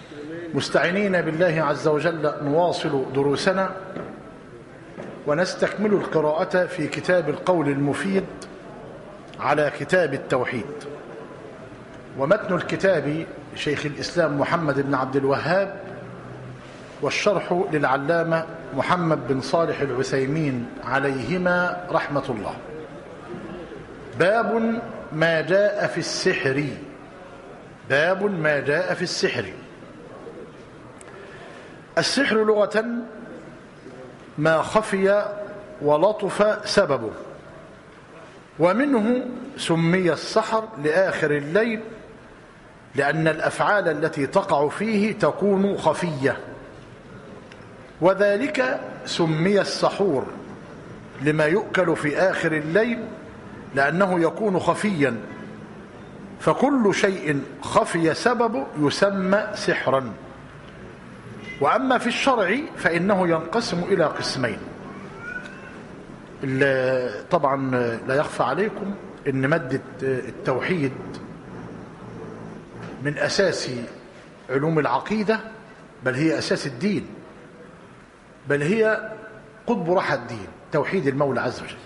مستعينين بالله عز وجل نواصل دروسنا ونستكمل القراءة في كتاب القول المفيد على كتاب التوحيد. ومتن الكتاب شيخ الإسلام محمد بن عبد الوهاب، والشرح للعلامة محمد بن صالح العثيمين عليهما رحمة الله. باب ما جاء في السحر. باب ما جاء في السحر. السحر لغة ما خفي ولطف سببه، ومنه سمي السحر لآخر الليل لأن الأفعال التي تقع فيه تكون خفية، وذلك سمي السحور لما يؤكل في آخر الليل لأنه يكون خفيا، فكل شيء خفي سببه يسمى سحرا. وأما في الشرع فإنه ينقسم إلى قسمين. طبعا لا يخفى عليكم أن مادة التوحيد من أساس علوم العقيدة، بل هي أساس الدين، بل هي قطب رحى الدين، توحيد المولى عز وجل.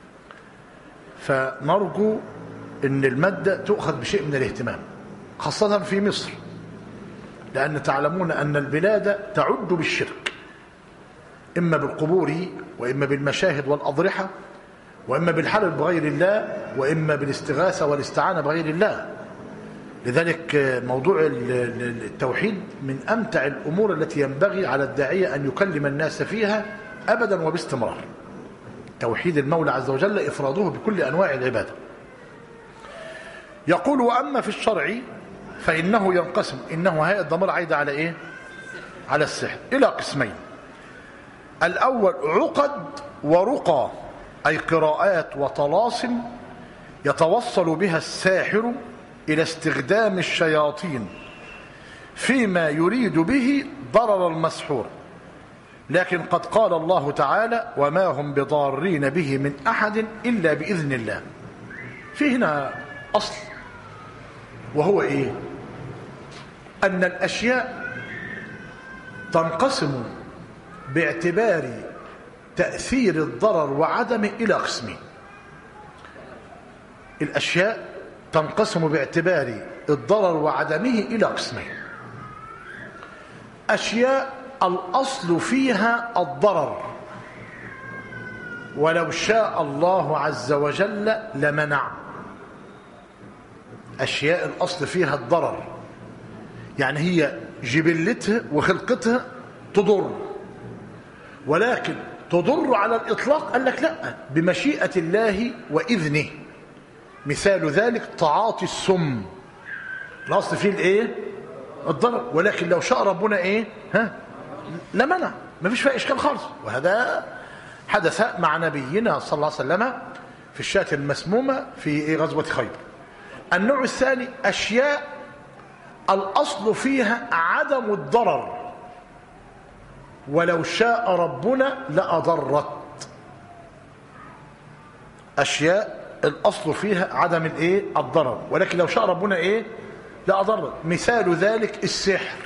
فنرجو أن المادة تؤخذ بشيء من الاهتمام، خاصة في مصر، لأن تعلمون أن البلاد تعد بالشرك، إما بالقبور وإما بالمشاهد والأضرحة، وإما بالحلف بغير الله، وإما بالاستغاثة والاستعانة بغير الله. لذلك موضوع التوحيد من أمتع الأمور التي ينبغي على الداعية أن يكلم الناس فيها أبدا وباستمرار. توحيد المولى عز وجل، إفراده بكل أنواع العبادة. يقول: وأما في الشرع فإنه ينقسم. إنه هاء الضمير عايدة على إيه؟ على السحر، إلى قسمين. الأول عقد ورقى، أي قراءات وطلاسم يتوصل بها الساحر إلى استخدام الشياطين فيما يريد به ضرر المسحور، لكن قد قال الله تعالى: وما هم بضارين به من أحد إلا بإذن الله. في هنا أصل، وهو إيه؟ أن الأشياء تنقسم باعتبار تأثير الضرر وعدمه إلى قسمين. الأشياء تنقسم باعتبار الضرر وعدمه إلى قسمين. أشياء الأصل فيها الضرر، ولو شاء الله عز وجل لمنع. أشياء الأصل فيها الضرر، يعني هي جبلتها وخلقتها تضر، ولكن تضر على الإطلاق قال لك لا، بمشيئة الله وإذنه. مثال ذلك تعاطي السم، الأصل فيه الإيه؟ الضرر، ولكن لو شاء ربنا إيه؟ لمنع، ما فيش فيها إشكال خالص. وهذا حدث مع نبينا صلى الله عليه وسلم في الشاة المسمومة في غزوة خيبر. النوع الثاني أشياء الأصل فيها عدم الضرر، ولو شاء ربنا لأضرت. أشياء الأصل فيها عدم الإيه؟ الضرر، ولكن لو شاء ربنا إيه؟ لأضرت. مثال ذلك السحر.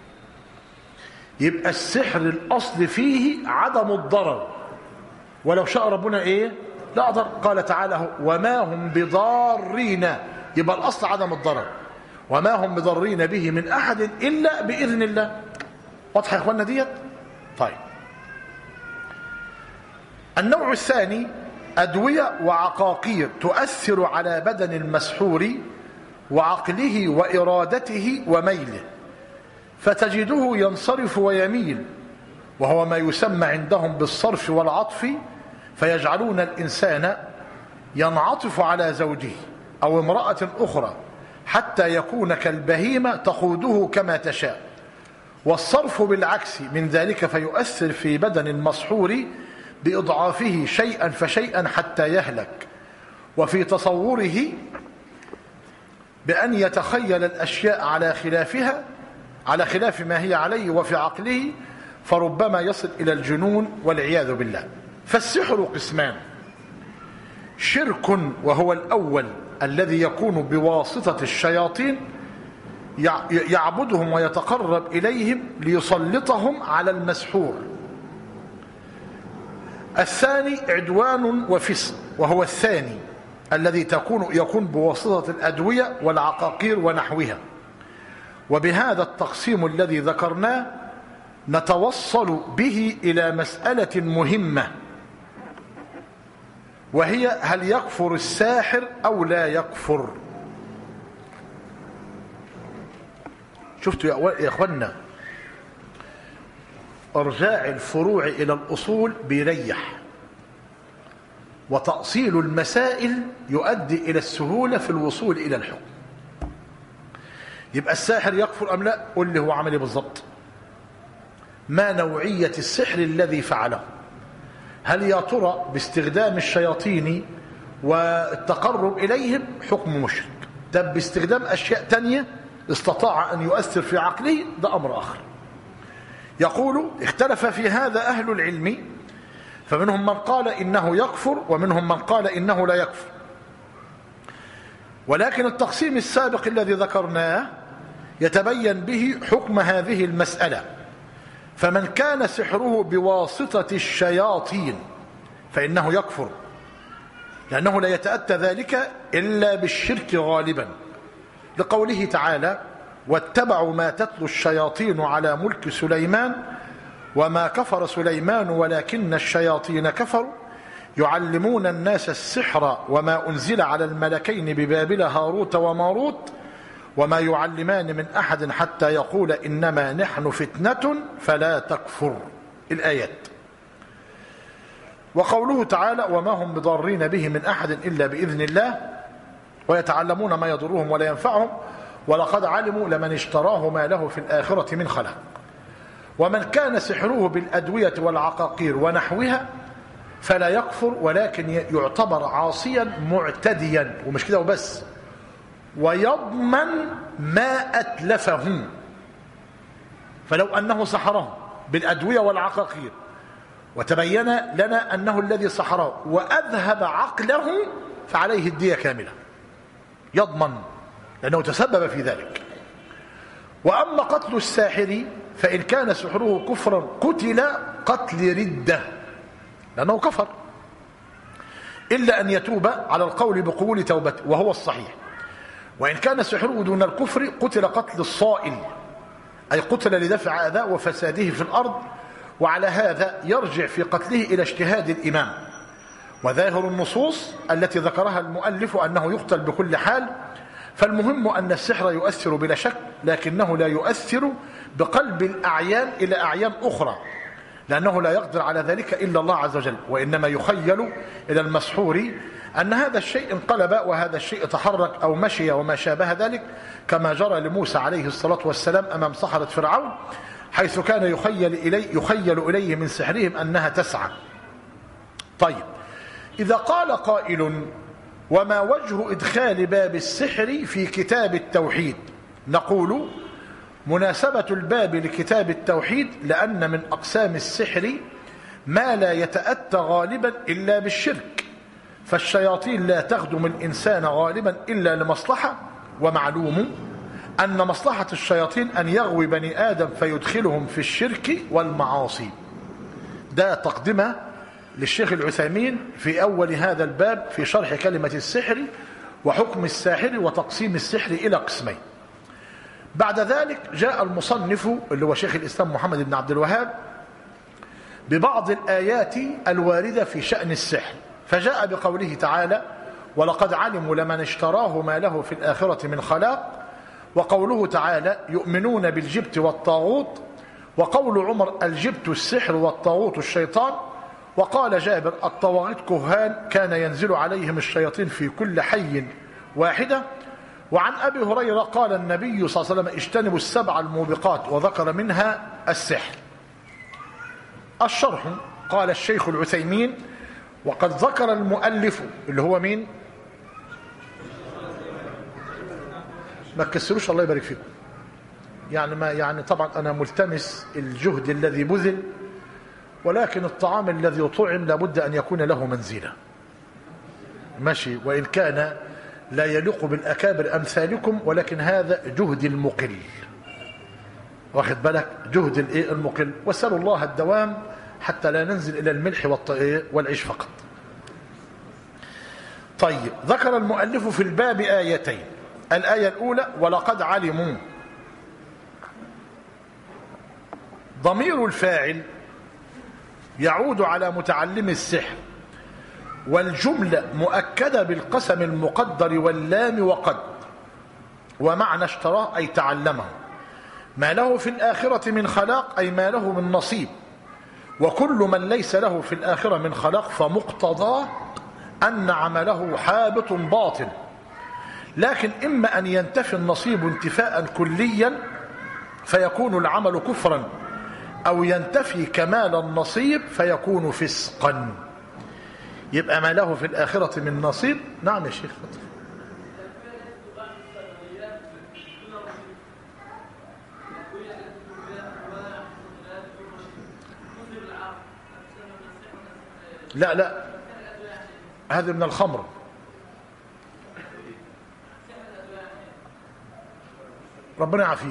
يبقى السحر الأصل فيه عدم الضرر، ولو شاء ربنا إيه؟ لأضر. قال تعالى: وما هم بضارين، يبقى الأصل عدم الضرر، وما هم بضارين به من أحد إلا بإذن الله. واضح يا إخواننا ديت؟ طيب، النوع الثاني أدوية وعقاقير تؤثر على بدن المسحور وعقله وإرادته وميله، فتجده ينصرف ويميل، وهو ما يسمى عندهم بالصرف والعطف، فيجعلون الإنسان ينعطف على زوجه أو امرأة أخرى حتى يكون كالبهيمة تقوده كما تشاء. والصرف بالعكس من ذلك، فيؤثر في بدن المسحور بإضعافه شيئا فشيئا حتى يهلك، وفي تصوره بأن يتخيل الأشياء على خلاف ما هي عليه، وفي عقله فربما يصل إلى الجنون والعياذ بالله. فالسحر قسمان: شرك وهو الأول الذي يكون بواسطة الشياطين، يعبدهم ويتقرب إليهم ليسلطهم على المسحور. الثاني عدوان وفسق، وهو الثاني الذي يكون بواسطة الأدوية والعقاقير ونحوها. وبهذا التقسيم الذي ذكرناه نتوصل به إلى مسألة مهمة، وهي هل يكفر الساحر أو لا يكفر؟ شفتوا يا أخوانا، ارجاع الفروع إلى الأصول بيريح، وتأصيل المسائل يؤدي إلى السهولة في الوصول إلى الحكم. يبقى الساحر يكفر أم لا؟ قل لي هو عمل ايه بالضبط؟ ما نوعية السحر الذي فعله؟ هل يا ترى باستخدام الشياطين والتقرب إليهم حكم مشرك؟ طب باستخدام أشياء تانية استطاع أن يؤثر في عقله؟ ده أمر آخر. يقول اختلف في هذا أهل العلم، فمنهم من قال إنه يكفر ومنهم من قال إنه لا يكفر. ولكن التقسيم السابق الذي ذكرناه يتبين به حكم هذه المسألة. فمن كان سحره بواسطة الشياطين فإنه يكفر، لأنه لا يتأتى ذلك إلا بالشرك غالبا، لقوله تعالى: واتبعوا ما تتلو الشياطين على ملك سليمان وما كفر سليمان ولكن الشياطين كفروا يعلمون الناس السحر وما أنزل على الملكين ببابل هاروت وماروت وما يعلمان من أحد حتى يقول إنما نحن فتنة فلا تكفر. الآيات. وقوله تعالى: وما هم بضارين به من أحد إلا بإذن الله ويتعلمون ما يضرهم ولا ينفعهم ولقد علموا لمن اشتراه ما له في الآخرة من خلاق. ومن كان سحره بالأدوية والعقاقير ونحوها فلا يكفر، ولكن يعتبر عاصيا معتديا، ومش كده وبس، ويضمن ما أتلفه. فلو أنه سحره بالأدوية والعقاقير وتبين لنا أنه الذي سحره وأذهب عقله فعليه الدية كاملة، يضمن لأنه تسبب في ذلك. وأما قتل الساحر فإن كان سحره كفرا قتل قتل ردة لأنه كفر، إلا أن يتوب على القول بقبول توبته وهو الصحيح. وإن كان سحره دون الكفر قتل قتل الصائل، أي قتل لدفع أذى وفساده في الأرض. وعلى هذا يرجع في قتله إلى اجتهاد الإمام. وظاهر النصوص التي ذكرها المؤلف أنه يقتل بكل حال. فالمهم أن السحر يؤثر بلا شك، لكنه لا يؤثر بقلب الأعيان إلى أعيان أخرى، لأنه لا يقدر على ذلك إلا الله عز وجل، وإنما يخيل إلى المسحور أن هذا الشيء انقلب وهذا الشيء تحرك أو مشي وما شابه ذلك، كما جرى لموسى عليه الصلاة والسلام أمام سحرة فرعون، حيث كان يخيل إليه من سحرهم أنها تسعى. طيب، إذا قال قائل: وما وجه إدخال باب السحر في كتاب التوحيد؟ نقول: مناسبة الباب لكتاب التوحيد لأن من أقسام السحر ما لا يتأتى غالبا إلا بالشرك، فالشياطين لا تخدم الإنسان غالبا إلا لمصلحة، ومعلوم أن مصلحة الشياطين أن يغوي بني آدم فيدخلهم في الشرك والمعاصي. ده تقدمة للشيخ العثيمين في أول هذا الباب في شرح كلمة السحر وحكم الساحر وتقسيم السحر إلى قسمين. بعد ذلك جاء المصنف اللي هو شيخ الإسلام محمد بن عبد الوهاب ببعض الآيات الواردة في شأن السحر، فجاء بقوله تعالى: ولقد علموا لمن اشتراه ما له في الآخرة من خلاق، وقوله تعالى: يؤمنون بالجبت والطاغوت، وقول عمر: الجبت السحر والطاغوت الشيطان، وقال جابر: الطواغيت كهان كان ينزل عليهم الشياطين في كل حي واحدة. وعن أبي هريرة قال النبي صلى الله عليه وسلم: اجتنبوا السبع الموبقات، وذكر منها السحر. الشرح قال الشيخ العثيمين: وقد ذكر المؤلف اللي هو مين؟ ما تكسروش الله يبارك فيكم، يعني طبعا أنا ملتمس الجهد الذي بذل، ولكن الطعام الذي يطعم لابد أن يكون له منزلة، ماشي، وإن كان لا يليق بالأكابر أمثالكم، ولكن هذا جهد المقل، واخد بالك، جهد المقل. واسألوا الله الدوام حتى لا ننزل إلى الملح والعيش فقط. طيب، ذكر المؤلف في الباب آيتين. الآية الأولى: ولقد علموا. ضمير الفاعل يعود على متعلم السحر، والجملة مؤكدة بالقسم المقدر واللام وقد، ومعنى اشتراه أي تعلمه. ما له في الآخرة من خلاق أي ما له من نصيب، وكل من ليس له في الآخرة من خلاق فمقتضاه أن عمله حابط باطل، لكن إما أن ينتفي النصيب انتفاء كليا فيكون العمل كفرا، أو ينتفي كمال النصيب فيكون فسقا. يبقى ما له في الآخرة من نصيب. نعم يا شيخ. لا لا، هذا من الخمر. ربنا يعافيك.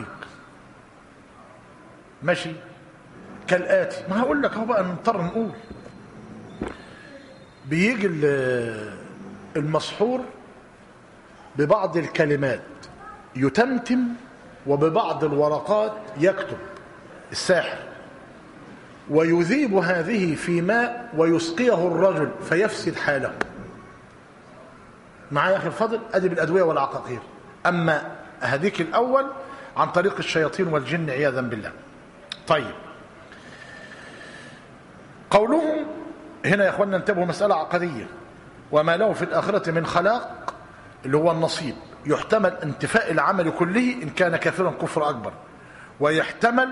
ماشي كالآتي، ما هقول لك اهو بقى، نضطر نقول. بيجي المسحور ببعض الكلمات يتمتم، وببعض الورقات يكتب الساحر، ويذيب هذه في ماء ويسقيه الرجل فيفسد حاله. معايا يا أخي الفضل؟ أدي بالأدوية والعقاقير. أما هذيك الأول عن طريق الشياطين والجن عياذا بالله. طيب، قولهم هنا يا أخوانا انتبهوا، مسألة عقدية. وما له في الآخرة من خلاق اللي هو النصيب، يحتمل انتفاء العمل كله إن كان كافرا كفر أكبر، ويحتمل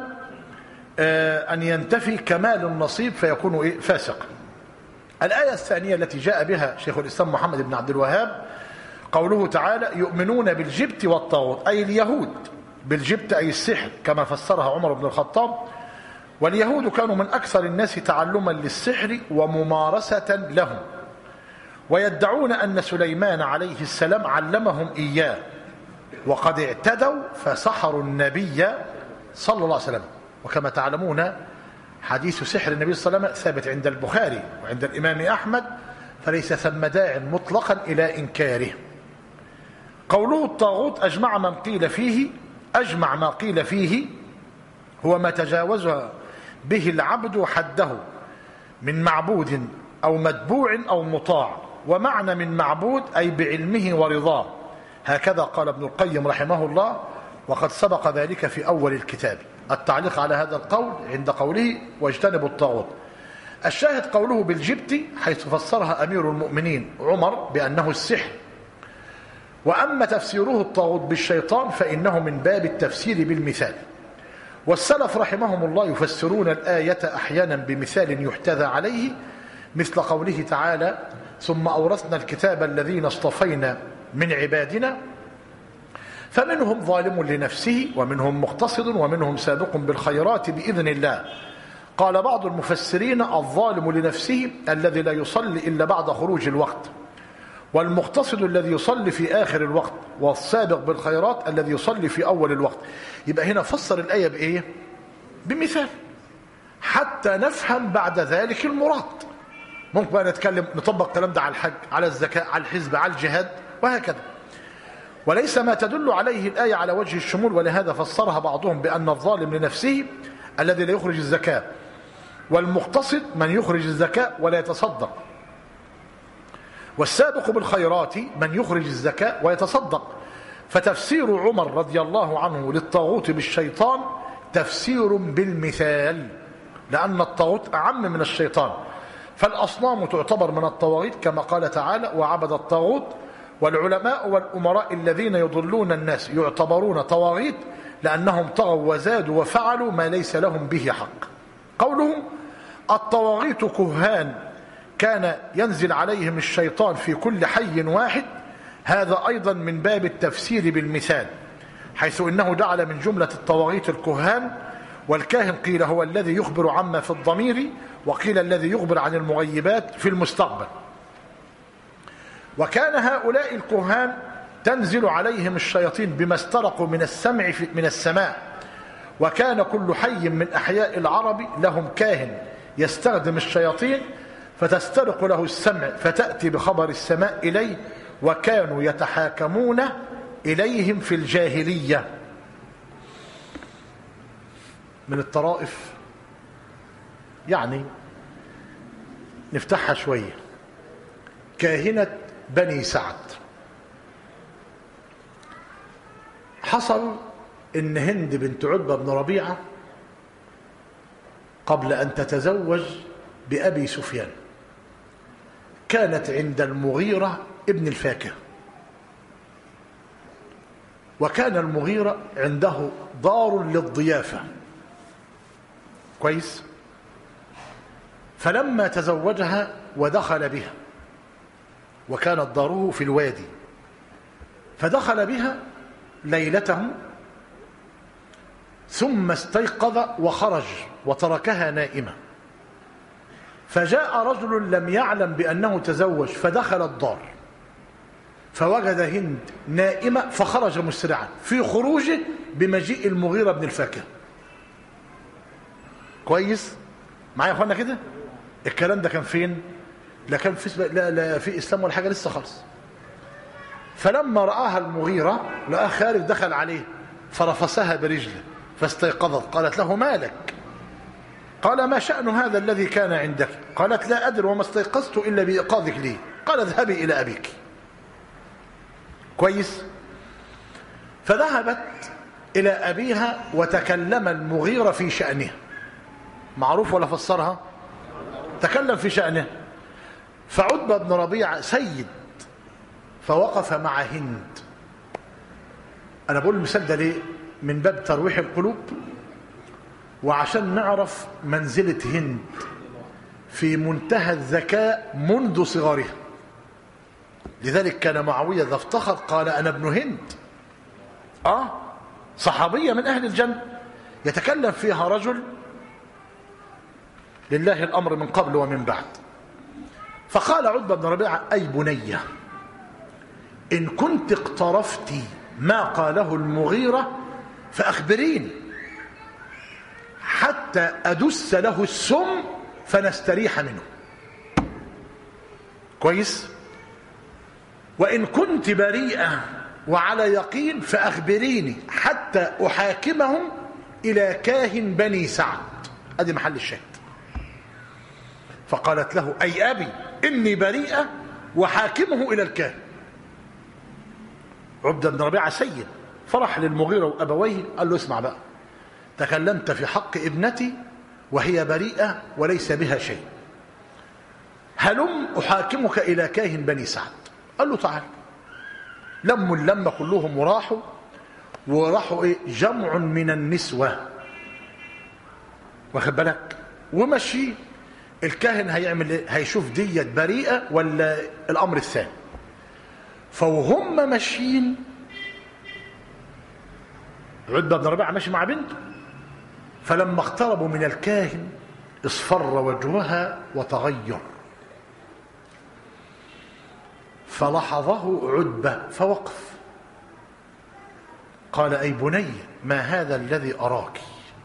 أن ينتفي كمال النصيب فيكون فاسق. الآية الثانية التي جاء بها شيخ الإسلام محمد بن عبد الوهاب قوله تعالى: يؤمنون بالجبت والطاغوت، أي اليهود. بالجبت أي السحر كما فسرها عمر بن الخطاب. واليهود كانوا من أكثر الناس تعلما للسحر وممارسة له، ويدعون أن سليمان عليه السلام علمهم إياه، وقد اعتدوا فسحروا النبي صلى الله عليه وسلم. وكما تعلمون حديث سحر النبي صلى الله عليه وسلم ثابت عند البخاري وعند الإمام أحمد، فليس ثم داع مطلقا إلى إنكاره. قوله الطاغوت أجمع ما قيل فيه هو ما تجاوز به العبد حده من معبود أو متبوع أو مطاع، ومعنى من معبود أي بعلمه ورضاه، هكذا قال ابن القيم رحمه الله، وقد سبق ذلك في أول الكتاب. التعليق على هذا القول عند قوله: واجتنبوا الطاغوت. الشاهد قوله بالجبت، حيث فسرها أمير المؤمنين عمر بأنه السحر. وأما تفسيره الطاغوت بالشيطان فإنه من باب التفسير بالمثال. والسلف رحمهم الله يفسرون الآية أحيانا بمثال يحتذى عليه، مثل قوله تعالى: ثم أورثنا الكتاب الذين اصطفينا من عبادنا فمنهم ظالم لنفسه ومنهم مقتصد ومنهم سابق بالخيرات بإذن الله. قال بعض المفسرين: الظالم لنفسه الذي لا يصلي إلا بعد خروج الوقت، والمقتصد الذي يصلي في آخر الوقت، والسابق بالخيرات الذي يصلي في أول الوقت. يبقى هنا فسر الآية بإيه؟ بمثال، حتى نفهم بعد ذلك المراد. ممكن بقى نطبق الكلام ده على الحج، على الزكاة، على الحزب، على الجهاد، وهكذا. وليس ما تدل عليه الآية على وجه الشمول، ولهذا فسرها بعضهم بأن الظالم لنفسه الذي لا يخرج الزكاة، والمقتصد من يخرج الزكاة ولا يتصدق، والسابق بالخيرات من يخرج الزكاة ويتصدق. فتفسير عمر رضي الله عنه للطاغوت بالشيطان تفسير بالمثال، لأن الطاغوت أعم من الشيطان. فالأصنام تعتبر من الطواغيت كما قال تعالى: وعبد الطاغوت. والعلماء والأمراء الذين يضلون الناس يعتبرون طواغيت لأنهم طغوا وزادوا وفعلوا ما ليس لهم به حق. قولهم الطواغيت كهان كان ينزل عليهم الشيطان في كل حي واحد، هذا أيضا من باب التفسير بالمثال، حيث إنه جعل من جملة الطواغيت الكهان. والكاهن قيل هو الذي يخبر عما في الضمير، وقيل الذي يخبر عن المغيبات في المستقبل. وكان هؤلاء الكهان تنزل عليهم الشياطين بما استرقوا من السماء، وكان كل حي من أحياء العرب لهم كاهن يستخدم الشياطين فتسترق له السمع فتأتي بخبر السماء إليه، وكانوا يتحاكمون إليهم في الجاهلية. من الطرائف يعني نفتحها شوية. كاهنة بني سعد، حصل إن هند بنت عتبة بن ربيعة قبل أن تتزوج بأبي سفيان كانت عند المغيرة ابن الفاكهة، وكان المغيرة عنده دار للضيافة كويس. فلما تزوجها ودخل بها، وكانت داره في الوادي، فدخل بها ليلته ثم استيقظ وخرج وتركها نائمة، فجاء رجل لم يعلم بأنه تزوج فدخل الدار فوجد هند نائمة فخرج مسرعا في خروجه بمجيء المغيرة بن الفاكهة. كويس معايا يا اخوانا كده؟ الكلام ده كان فين؟ لا كان في لا في اسلام ولا حاجه لسه خالص. فلما رآها المغيرة لقاه خارج دخل عليه فرفسها برجله فاستيقظت. قالت له مالك؟ قال ما شأن هذا الذي كان عندك؟ قالت لا أدري وما استيقظت إلا بإيقاظك لي. قال اذهبي إلى أبيك. كويس. فذهبت إلى أبيها وتكلم المغيرة في شأنها. معروف ولا فسرها؟ تكلم في شأنه. فعتبة بن ربيعة سيد فوقف مع هند. أنا بقول المثال ده ليه؟ من باب ترويح القلوب، وعشان نعرف منزلة هند في منتهى الذكاء منذ صغرها. لذلك كان معاوية إذا افتخر قال أنا ابن هند، صحابية من أهل الجنة، يتكلم فيها رجل لله الأمر من قبل ومن بعد. فقال عتبة بن ربيعة أي بنية إن كنت اقترفت ما قاله المغيرة فأخبرين حتى أدس له السم فنستريح منه. كويس. وإن كنت بريئة وعلى يقين فأخبريني حتى أحاكمهم إلى كاهن بني سعد. هذه محل الشاهد. فقالت له أي أبي إني بريئة وحاكمه إلى الكاهن. عتبة بن ربيعة سيد فرح للمغيرة وأبويه قال له اسمع بقى، تكلمت في حق ابنتي وهي بريئة وليس بها شيء، هلم أحاكمك إلى كاهن بني سعد. قال له تعال. لموا اللمة كلهم وراحوا جمع من النسوة، واخد بالك، ومشي. الكاهن هيعمل ايه؟ هيشوف ديت بريئة ولا الأمر الثاني. فوهم ماشيين عتبة بن ربيعة ماشي مع بنته، فلما اقتربوا من الكاهن اصفر وجهها وتغير، فلاحظه عتبة فوقف. قال أي بني ما هذا الذي أراك؟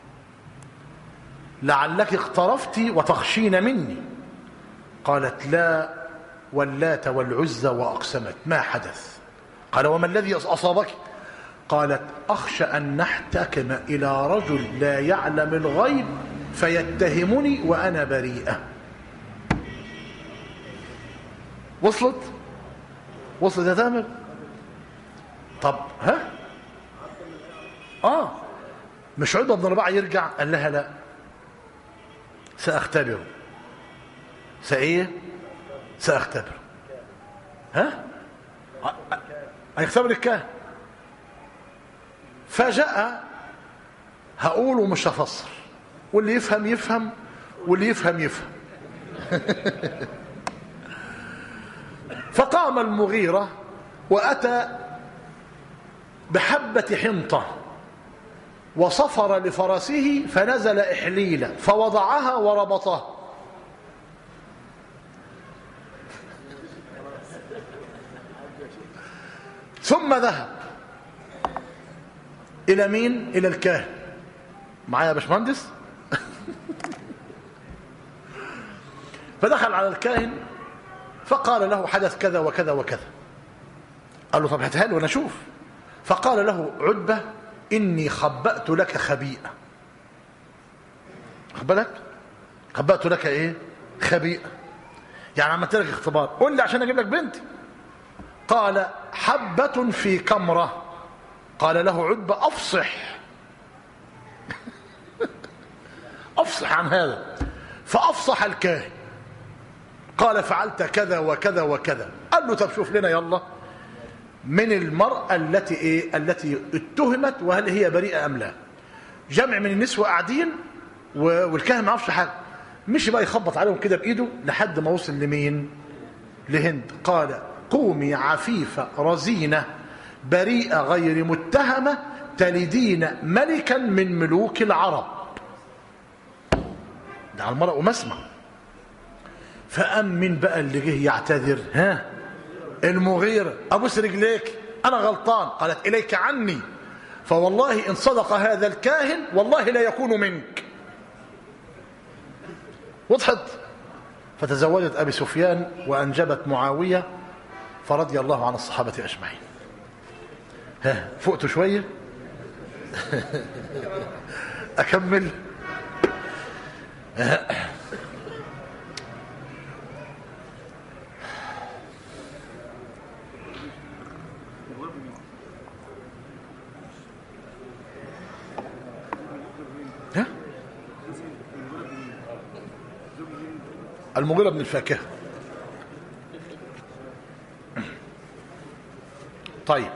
لعلك اقترفت وتخشين مني. قالت لا واللات والعزى وأقسمت ما حدث. قال وما الذي أصابك؟ قالت أخشى أن نحتكم إلى رجل لا يعلم الغيب فيتهمني وأنا بريئة. وصلت يا تامر؟ طب مش عتبة بن ربيعة يرجع؟ قال لها لا سأختبر. سأختبر. هيختبر الكاهن. فجاء هقول ومش هفسر، واللي يفهم يفهم واللي يفهم يفهم. فقام المغيرة وأتى بحبة حنطة وصفر لفرسه فنزل إحليلا فوضعها وربطها. ثم ذهب إلى مين؟ إلى الكاهن. معايا يا باشمهندس؟ فدخل على الكاهن فقال له حدث كذا وكذا وكذا. قال له طب هاتها لي وانا اشوف. فقال له عتبة إني خبأت لك خبيئة. خد بالك؟ خبأت لك ايه؟ خبيئة، يعني عملت لك اختبار، قول لي عشان اجيب لك بنتي. قال حبة في كمرة. قال له عتبة افصح. افصح عن هذا. فافصح الكاهن. قال فعلت كذا وكذا وكذا. قال له طب شوف لنا يلا من المرأة التي ايه؟ التي اتهمت وهل هي بريئة ام لا. جمع من النسوة قاعدين والكاهن ما يعرفش حاجه. مشي بقى يخبط عليهم كده بايده لحد ما وصل لمين؟ لهند. قال قومي عفيفة رزينة بريئة غير متهمة تلدين ملكا من ملوك العرب. ده على المرأة ومسمع. فأمن بقى اللي جه يعتذر؟ ها؟ المغيرة. أبوس رجليك أنا غلطان. قالت إليك عني، فوالله إن صدق هذا الكاهن والله لا يكون منك. وضحت؟ فتزوجت أبي سفيان وأنجبت معاوية فرضي الله عن الصحابة أجمعين. ها فقتوا شوية؟ أكمل؟ المغيرة بن الفاكهة. طيب.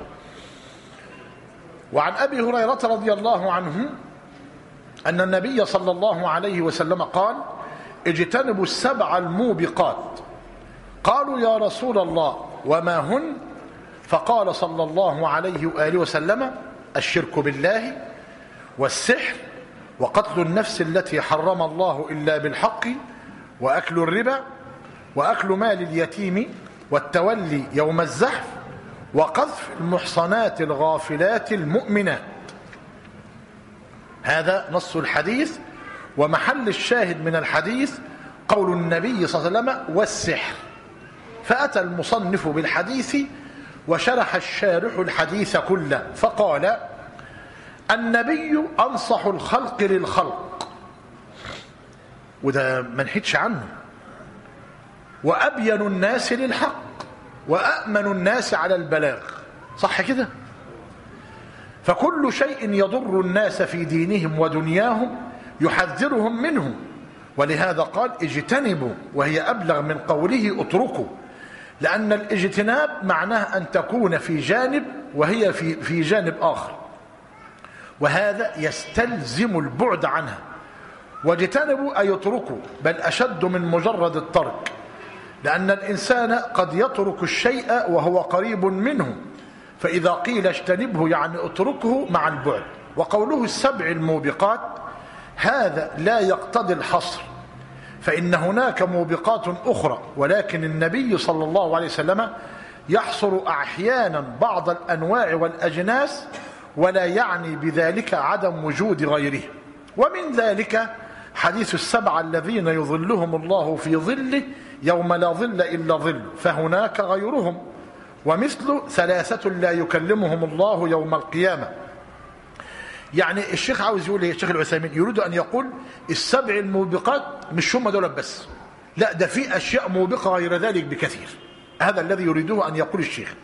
وعن أبي هريرة رضي الله عنه أن النبي صلى الله عليه وسلم قال اجتنبوا السبع الموبقات. قالوا يا رسول الله وما هن؟ فقال صلى الله عليه وآله وسلم الشرك بالله والسحر وقتل النفس التي حرم الله إلا بالحق وأكل الربا وأكل مال اليتيم والتولي يوم الزحف وقذف المحصنات الغافلات المؤمنات. هذا نص الحديث. ومحل الشاهد من الحديث قول النبي صلى الله عليه وسلم والسحر. فأتى المصنف بالحديث وشرح الشارح الحديث كله فقال النبي أنصح الخلق للخلق، وده ما نحيدش عنه، وأبين الناس للحق وأأمن الناس على البلاغ. صح كده؟ فكل شيء يضر الناس في دينهم ودنياهم يحذرهم منه، ولهذا قال اجتنبوا، وهي أبلغ من قوله اتركوا، لأن الاجتناب معناه أن تكون في جانب وهي في جانب آخر، وهذا يستلزم البعد عنها. واجتنبوا أي اتركوا، بل أشد من مجرد الترك، لأن الإنسان قد يترك الشيء وهو قريب منه، فإذا قيل اجتنبه يعني اتركه مع البعد. وقوله السبع الموبقات هذا لا يقتضي الحصر، فإن هناك موبقات أخرى، ولكن النبي صلى الله عليه وسلم يحصر أحيانا بعض الأنواع والأجناس، ولا يعني بذلك عدم وجود غيره. ومن ذلك حديث السبعة الذين يظلهم الله في ظله يوم لا ظل إلا ظل فهناك غيرهم، ومثل ثلاثة لا يكلمهم الله يوم القيامة. يعني الشيخ عاوز يقول ايه؟ الشيخ العثيمين يريد أن يقول السبع الموبقات مش هم دول بس، لا ده في أشياء موبقة غير ذلك بكثير. هذا الذي يريده أن يقول الشيخ.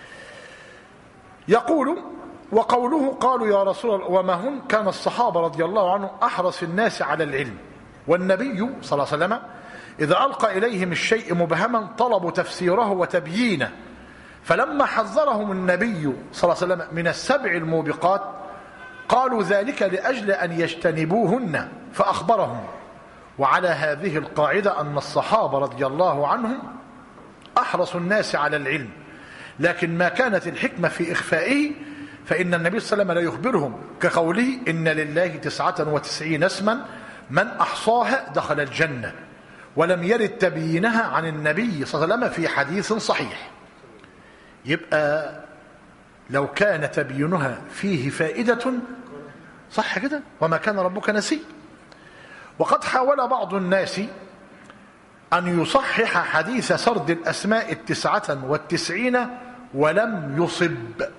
يقول وقوله قالوا يا رسول الله وما هن؟ كان الصحابة رضي الله عنهم أحرص الناس على العلم، والنبي صلى الله عليه وسلم إذا ألقى إليهم الشيء مبهما طلبوا تفسيره وتبيينه، فلما حذرهم النبي صلى الله عليه وسلم من السبع الموبقات قالوا ذلك لأجل أن يجتنبوهن فأخبرهم. وعلى هذه القاعدة أن الصحابة رضي الله عنهم أحرص الناس على العلم، لكن ما كانت الحكمة في إخفائه، فإن النبي صلى الله عليه وسلم لا يخبرهم كقوله إن لله 99 اسما من أحصاها دخل الجنة، ولم يرد تبيينها عن النبي صلى الله عليه وسلم في حديث صحيح. يبقى لو كان تبيينها فيه فائدة، صح كده، وما كان ربك نسي. وقد حاول بعض الناس أن يصحح حديث سرد الأسماء 99 ولم يصب،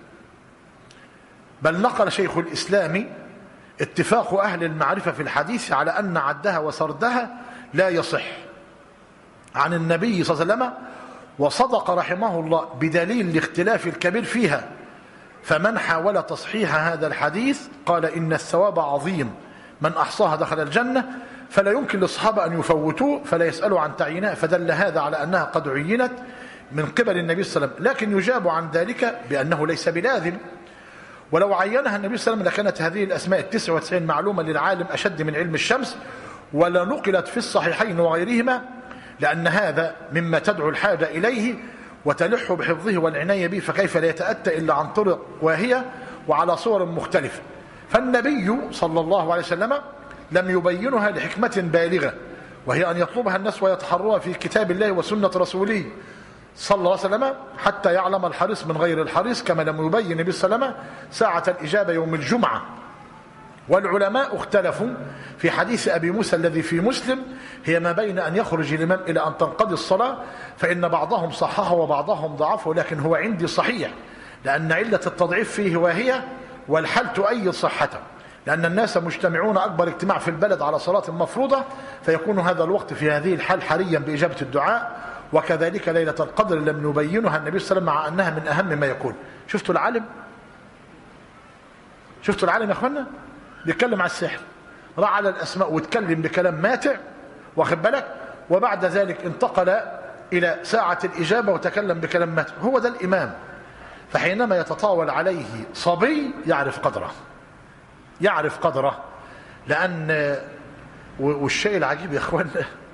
بل نقل شيخ الإسلام اتفاق أهل المعرفة في الحديث على أن عدها وسردها لا يصح عن النبي صلى الله عليه وسلم، وصدق رحمه الله بدليل الاختلاف الكبير فيها. فمن حاول تصحيح هذا الحديث قال إن الثواب عظيم، من أحصاها دخل الجنة، فلا يمكن للصحابة أن يفوتوه فلا يسألوا عن تعيينها، فدل هذا على أنها قد عينت من قبل النبي صلى الله عليه وسلم. لكن يجاب عن ذلك بأنه ليس بلازم، ولو عينها النبي صلى الله عليه وسلم لكانت هذه الأسماء 99 معلومة للعالم أشد من علم الشمس، ولا نقلت في الصحيحين وغيرهما، لأن هذا مما تدعو الحاجة إليه وتلح بحفظه والعناية به، فكيف لا يتأتى إلا عن طرق واهية وعلى صور مختلفة. فالنبي صلى الله عليه وسلم لم يبينها لحكمة بالغة، وهي أن يطلبها الناس ويتحروها في كتاب الله وسنة رسوله صلى الله عليه وسلم حتى يعلم الحريص من غير الحريص، كما لم يبين النبي صلى الله عليه وسلم ساعة الإجابة يوم الجمعة. والعلماء اختلفوا في حديث أبي موسى الذي في مسلم، هي ما بين أن يخرج الإمام إلى أن تنقضي الصلاة، فإن بعضهم صححه وبعضهم ضعفه، لكن هو عندي صحيح، لأن علة التضعيف فيه وهي والحل تؤيد صحته، لأن الناس مجتمعون أكبر اجتماع في البلد على صلاة مفروضة، فيكون هذا الوقت في هذه الحال حريا بإجابة الدعاء. وكذلك ليلة القدر لم يبينها النبي صلى الله عليه وسلم مع أنها من أهم ما يكون. شفتوا العالم؟ شفتوا العالم يا أخوانا؟ بيتكلم على السحر، راح على الأسماء واتكلم بكلام ماتع، واخد بالك، وبعد ذلك انتقل إلى ساعة الإجابة وتكلم بكلام ماتع. هو ده الإمام. فحينما يتطاول عليه صبي يعرف قدره، يعرف قدره. لأن والشيء العجيب يا أخوانا،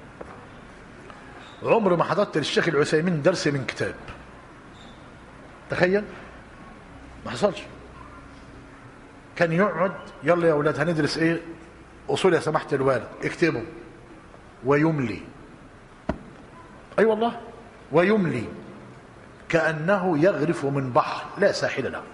عمر ما حضرت للشيخ العثيمين درس من كتاب، تخيل، ما حصلش. كان يقعد يلا يا اولاد هندرس ايه؟ اصول يا سماحه الوالد، اكتبوا، ويملي، اي والله، ويملي كانه يغرف من بحر لا ساحل له،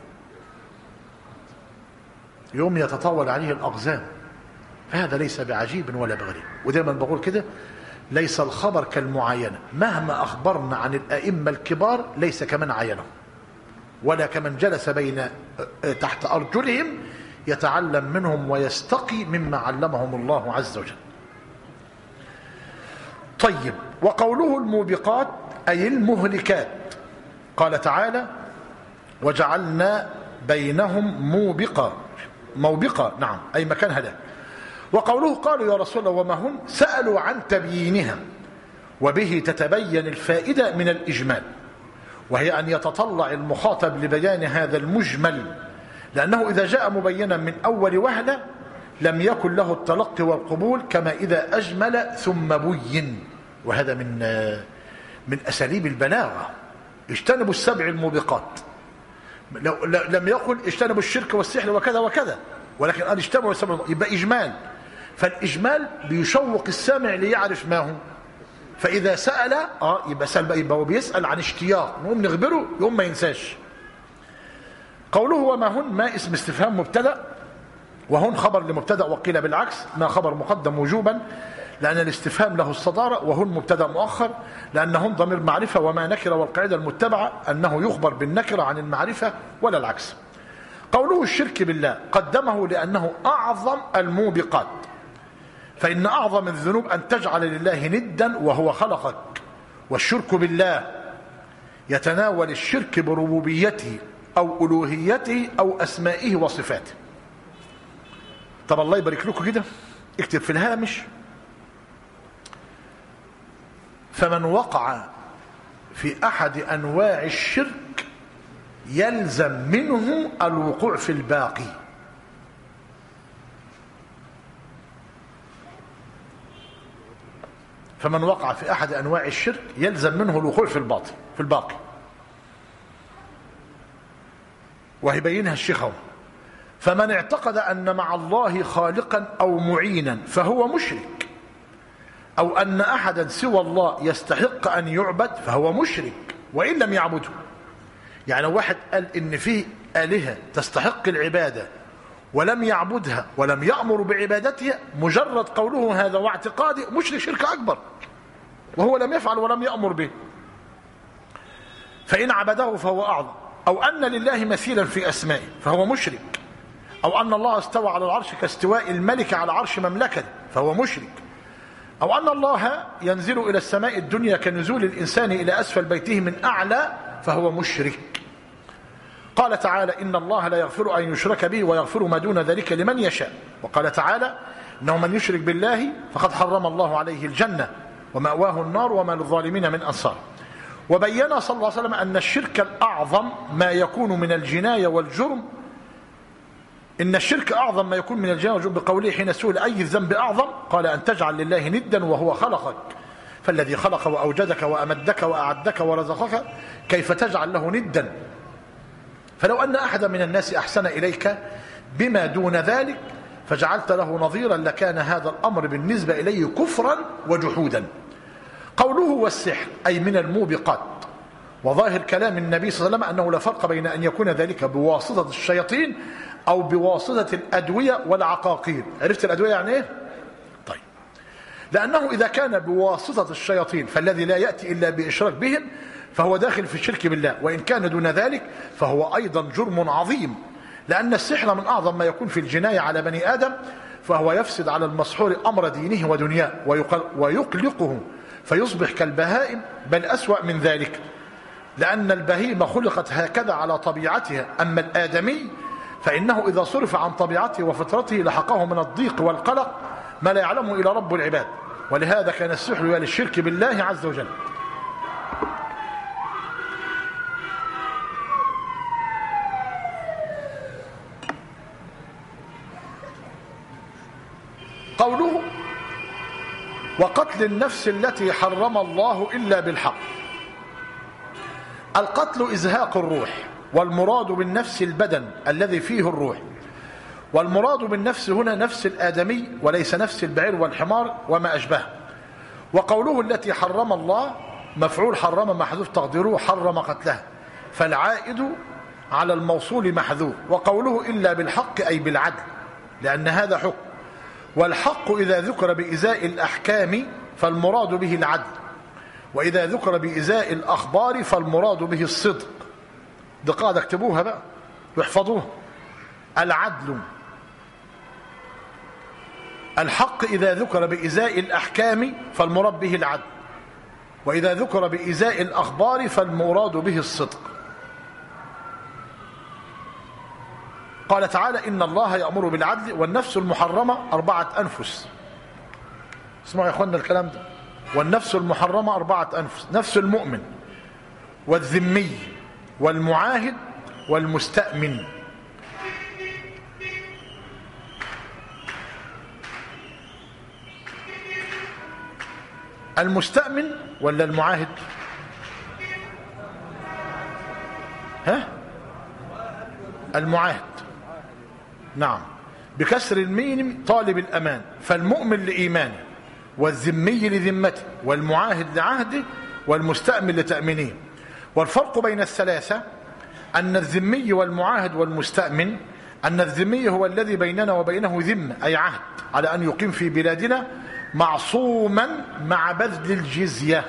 يوم يتطاول عليه الاقزام. فهذا ليس بعجيب ولا بغريب. ودايما بقول كده، ليس الخبر كالمعاينه، مهما اخبرنا عن الائمه الكبار ليس كمن عاينهم ولا كمن جلس بين تحت أرجلهم يتعلم منهم ويستقي مما علمهم الله عز وجل. طيب، وقوله الموبقات أي المهلكات، قال تعالى وجعلنا بينهم موبقة، نعم، أي مكان هلاك. وقوله قالوا يا رسول الله وما هن، سألوا عن تبيينها، وبه تتبين الفائدة من الإجمال، وهي أن يتطلع المخاطب لبيان هذا المجمل، لأنه إذا جاء مبينا من أول وهلة لم يكن له التلقي والقبول كما إذا أجمل ثم بين. وهذا من أساليب البلاغة. اجتنبوا السبع الموبقات، لم يقل اجتنبوا الشرك والسحر وكذا وكذا، ولكن قال اجتنبوا السبع، يبقى إجمال. فالإجمال بيشوق السامع ليعرف ما هو. فإذا سأل يبقى سأل، يبقى هو بيسأل عن اشتياق، نقوم نخبره يقوم ما ينساش. قوله وما هن، ما اسم استفهام مبتدأ، وهن خبر لمبتدأ، وقيل بالعكس، ما خبر مقدم وجوبا لأن الاستفهام له الصدارة، وهن مبتدأ مؤخر لأنهن ضمير معرفة وما نكرة، والقاعدة المتبعة أنه يخبر بالنكرة عن المعرفة ولا العكس. قوله الشرك بالله قدمه لأنه أعظم الموبقات، فإن أعظم الذنوب أن تجعل لله ندا وهو خلقك. والشرك بالله يتناول الشرك بربوبيته أو ألوهيته أو أسمائه وصفاته. طب الله يبارك لكم كده، اكتب في الهامش: فمن وقع في أحد أنواع الشرك يلزم منه الوقوع في الباقي. فمن وقع في أحد أنواع الشرك يلزم منه الوقوع في الباقي. وهيبينها الشيخ هو: فمن اعتقد أن مع الله خالقا أو معينا فهو مشرك، أو أن أحدا سوى الله يستحق أن يعبد فهو مشرك وإن لم يعبده. يعني واحد قال إن فيه آلهة تستحق العبادة ولم يعبدها ولم يأمر بعبادتها، مجرد قوله هذا واعتقاده مشرك شرك أكبر، وهو لم يفعل ولم يأمر به. فإن عبده فهو أعظم، أو أن لله مثيلا في أسمائه فهو مشرك، أو أن الله استوى على العرش كاستواء الملك على عرش مملكته فهو مشرك، أو أن الله ينزل إلى السماء الدنيا كنزول الإنسان إلى أسفل بيته من أعلى فهو مشرك. قال تعالى إن الله لا يغفر أن يشرك به ويغفر ما دون ذلك لمن يشاء. وقال تعالى إنه من يشرك بالله فقد حرم الله عليه الجنة ومأواه النار وما للظالمين من أنصار. وبين صلى الله عليه وسلم أن الشرك الأعظم ما يكون من الجناية والجرم، إن الشرك أعظم ما يكون من الجناية والجرم بقوله حين سئل أي الذنب أعظم قال أن تجعل لله ندا وهو خلقك، فالذي خلق وأوجدك وأمدك وأعدك ورزقك كيف تجعل له ندا؟ فلو أن أحدا من الناس أحسن إليك بما دون ذلك فجعلت له نظيرا لكان هذا الأمر بالنسبة إليه كفرا وجحودا. قوله والسحر أي من الموبقات. وظاهر كلام النبي صلى الله عليه وسلم أنه لا فرق بين أن يكون ذلك بواسطة الشياطين أو بواسطة الأدوية والعقاقير. عرفت الأدوية يعني إيه؟ طيب، لأنه إذا كان بواسطة الشياطين فالذي لا يأتي إلا بإشراك بهم فهو داخل في الشرك بالله، وإن كان دون ذلك فهو أيضا جرم عظيم، لأن السحر من أعظم ما يكون في الجناية على بني آدم، فهو يفسد على المسحور أمر دينه ودنياه ويقلقه فيصبح كالبهائم، بل أسوأ من ذلك، لأن البهيمة خلقت هكذا على طبيعتها، أما الآدمي فإنه إذا صرف عن طبيعته وفطرته لحقه من الضيق والقلق ما لا يعلمه إلى رب العباد. ولهذا كان السحر للشرك بالله عز وجل. قوله وقتل النفس التي حرم الله إلا بالحق. القتل إزهاق الروح، والمراد بالنفس البدن الذي فيه الروح، والمراد بالنفس هنا نفس الآدمي وليس نفس البعير والحمار وما أشبه. وقوله التي حرم الله مفعول حرم محذوف تقديره حرم قتلها، فالعائد على الموصول محذوف. وقوله إلا بالحق أي بالعدل، لأن هذا حكم، والحق إذا ذكر بإزاء الأحكام فالمراد به العدل، وإذا ذكر بإزاء الأخبار فالمراد به الصدق. دي قاعدة اكتبوها بقى واحفظوها. العدل الحق إذا ذكر بإزاء الأحكام فالمراد به العدل، وإذا ذكر بإزاء الأخبار فالمراد به الصدق. قال تعالى إن الله يأمر بالعدل، والنفس المحرمة 4 أنفس. اسمعوا يا أخوانا الكلام ده. والنفس المحرمة 4 أنفس: نفس المؤمن والذمي والمعاهد والمستأمن. المستأمن ولا المعاهد؟ ها؟ المعاهد، نعم، بكسر الميم طالب الأمان، فالمؤمن لإيمانه، والذمي لذمته، والمعاهد لعهده، والمستأمن لتأمينه. والفرق بين الثلاثة أن الذمي والمعاهد والمستأمن، أن الذمي هو الذي بيننا وبينه ذمة أي عهد على أن يقيم في بلادنا معصوما مع بذل الجزية،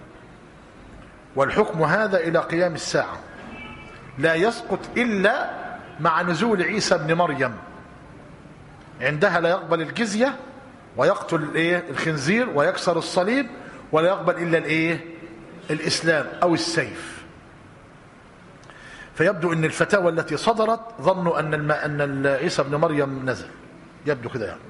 والحكم هذا إلى قيام الساعة لا يسقط إلا مع نزول عيسى بن مريم، عندها لا يقبل الجزية ويقتل الخنزير ويكسر الصليب، ولا يقبل إلا الإسلام أو السيف. فيبدو أن الفتاوى التي صدرت ظنوا أن عيسى بن مريم نزل، يبدو كده يعني.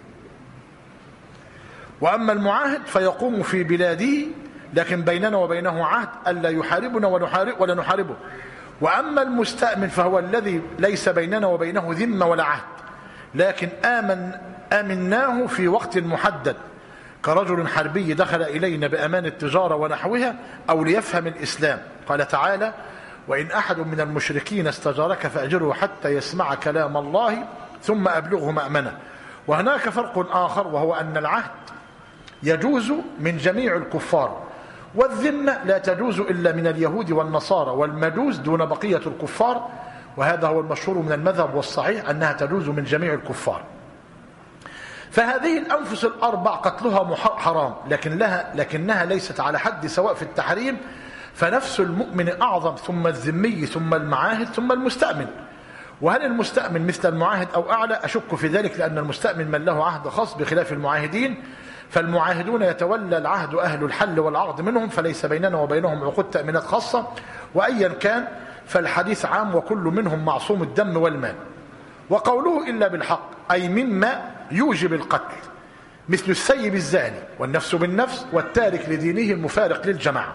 وأما المعاهد فيقوم في بلاده لكن بيننا وبينه عهد ألا يحاربنا ولا نحاربه. وأما المستأمن فهو الذي ليس بيننا وبينه ذمة ولا عهد، لكن آمناه في وقت محدد، كرجل حربي دخل إلينا بأمان التجارة ونحوها أو ليفهم الإسلام. قال تعالى وإن أحد من المشركين استجارك فأجره حتى يسمع كلام الله ثم أبلغه مأمنه. وهناك فرق آخر، وهو أن العهد يجوز من جميع الكفار، والذمة لا تجوز إلا من اليهود والنصارى والمجوس دون بقية الكفار، وهذا هو المشهور من المذهب والصحيح أنها تجوز من جميع الكفار. فهذه الأنفس الأربع قتلها حرام، لكنها ليست على حد سواء في التحريم، فنفس المؤمن أعظم، ثم الذمي، ثم المعاهد، ثم المستأمن. وهل المستأمن مثل المعاهد أو أعلى؟ أشك في ذلك، لأن المستأمن من له عهد خاص بخلاف المعاهدين، فالمعاهدون يتولى العهد أهل الحل والعقد منهم، فليس بيننا وبينهم عقود تأمينات خاصة. وأيا كان فالحديث عام، وكل منهم معصوم الدم والمال. وقوله إلا بالحق أي مما يوجب القتل، مثل السيب الزاني والنفس بالنفس والتارك لدينه المفارق للجماعة.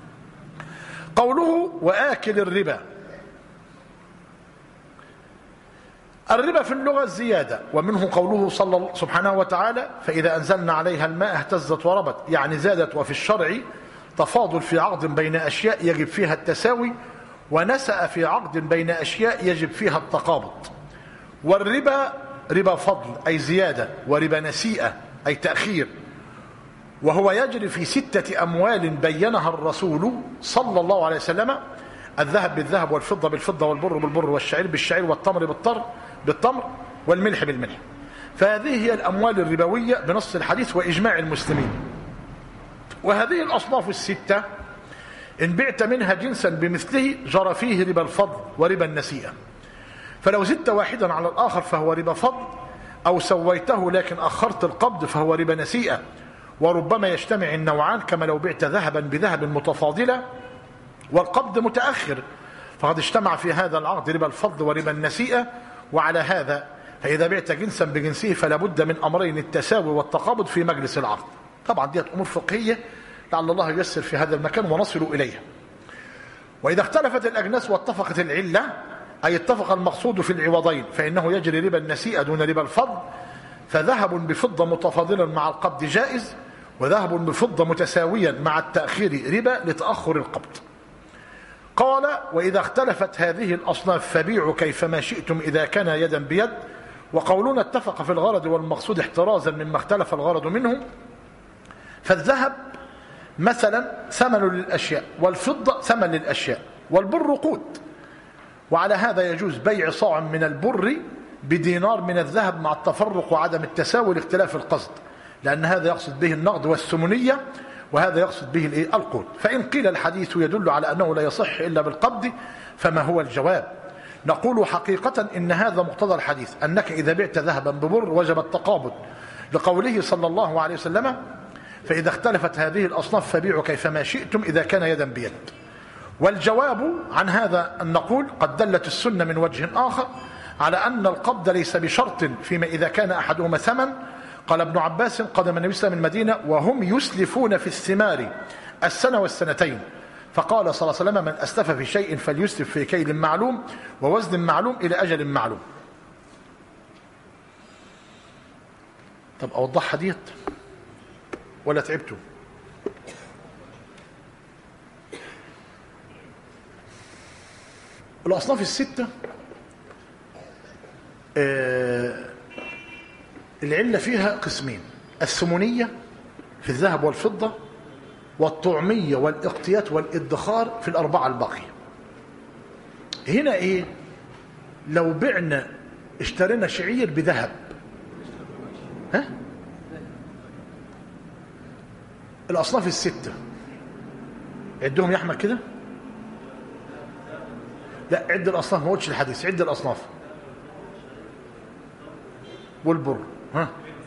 قوله وآكل الربا، الربا في اللغة الزيادة، ومنه قوله سبحانه وتعالى فإذا أنزلنا عليها الماء اهتزت وربت، يعني زادت. وفي الشرع تفاضل في عقد بين أشياء يجب فيها التساوي، ونسأ في عقد بين أشياء يجب فيها التقابض. والربا ربا فضل أي زيادة، وربا نسيئة أي تأخير، وهو يجري في 6 أموال بينها الرسول صلى الله عليه وسلم: الذهب بالذهب، والفضة بالفضة، والبر بالبر، والشعير بالشعير، والتمر بالتمر، والملح بالملح. فهذه هي الأموال الربوية بنص الحديث وإجماع المسلمين. وهذه الأصناف ال6 إن بعت منها جنسا بمثله جرى فيه ربا الفضل وربا النسيئة. فلو زدت واحدا على الآخر فهو ربا فضل، أو سويته لكن أخرت القبض فهو ربا نسيئة. وربما يجتمع النوعان، كما لو بعت ذهبا بذهب متفاضلة والقبض متأخر، فقد اجتمع في هذا العقد ربا الفضل وربا النسيئة. وعلى هذا فإذا بعت جنسا بجنسه فلا بد من أمرين: التساوي والتقابض في مجلس العقد. طبعا دي أمور فقهية لعل الله ييسر في هذا المكان ونصل إليها. وإذا اختلفت الأجناس واتفقت العلة، أي اتفق المقصود في العوضين، فإنه يجري ربا النسيئة دون ربا الفضل. فذهب بفضة متفاضلا مع القبض جائز، وذهب بفضة متساويا مع التأخير ربا لتأخر القبض. قال وإذا اختلفت هذه الأصناف فبيعوا كيفما شئتم إذا كان يدا بيد. وقولنا اتفق في الغرض والمقصود احترازا مما اختلف الغرض منه. فالذهب مثلا ثمن للأشياء، والفضة ثمن للأشياء، والبر قوت. وعلى هذا يجوز بيع صاع من البر بدينار من الذهب مع التفرق وعدم التساوي لاختلاف القصد، لأن هذا يقصد به النقد والثمنية، وهذا يقصد به القوت. فإن قيل الحديث يدل على أنه لا يصح إلا بالقبض، فما هو الجواب؟ نقول حقيقة إن هذا مقتضى الحديث، أنك إذا بعت ذهبا ببر وجب التقابض، لقوله صلى الله عليه وسلم فإذا اختلفت هذه الأصناف فبيعوا كيفما شئتم إذا كان يدا بيد. والجواب عن هذا أن نقول قد دلت السنة من وجه آخر على أن القبض ليس بشرط فيما إذا كان أحدهما ثمن. قال ابن عباس قدم النبي صلى الله عليه وسلم المدينة وهم يسلفون في الثمار السنة والسنتين، فقال صلى الله عليه وسلم من أسلف في شيء فليسلف في كيل معلوم ووزن معلوم إلى أجل معلوم. طب أوضحها ديت ولا تعبتوا؟ الأصناف الستة العلة فيها قسمين: الثمنية في الذهب والفضة، والطعمية والاقتيات والادخار في الأربعة الباقية. هنا إيه؟ لو بعنا اشترينا شعير بذهب، ها؟ الأصناف الستة عدهم يا أحمد كده. لا عد الأصناف، ما قلتش الحديث، عد الأصناف. والبر، ها،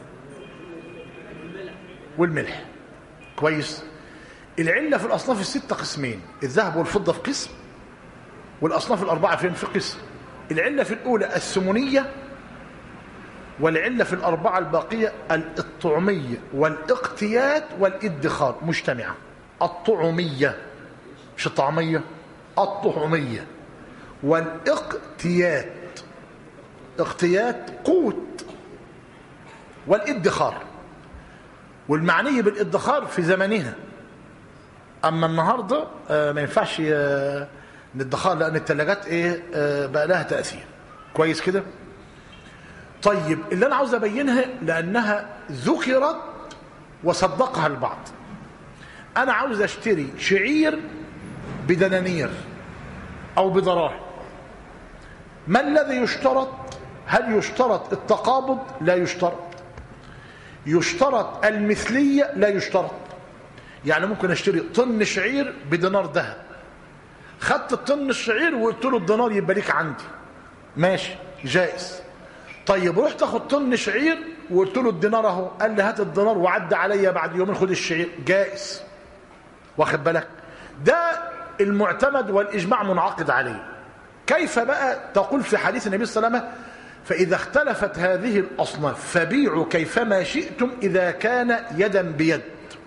والملح. كويس. العلة في الأصناف الستة قسمين: الذهب والفضة في قسم، والأصناف الأربعة فين؟ في قسم. العلة في الأولى الثمنية، والعلة في الأربعة الباقية الطعمية والاقتيات والادخار مجتمعة. الطعمية مش الطعمية، الطعمية والاقتيات، اقتيات قوت، والادخار. والمعني بالادخار في زمنها، أما النهاردة ما ينفعش الادخار لأن الثلاجات بقى لها تأثير. كويس كده. طيب اللي أنا عاوز أبينها لأنها ذكرت وصدقها البعض، انا عاوز اشتري شعير بدنانير او بدراهم، ما الذي يشترط؟ هل يشترط التقابض؟ لا يشترط. يشترط المثلية؟ لا يشترط. يعني ممكن اشتري طن شعير بدينار ذهب، خدت الطن الشعير وقلت له الدينار يبقى ليك عندي، ماشي جائز. طيب رحت اخد طن شعير وقلت له الدينار اهو، قال لي هات الدينار وعدى عليا بعد يومين خد الشعير، جائز. واخد بالك؟ ده المعتمد والاجماع منعقد عليه. كيف بقى تقول في حديث النبي صلى الله عليه وسلم فإذا اختلفت هذه الأصناف فبيعوا كيفما شئتم إذا كان يدا بيد؟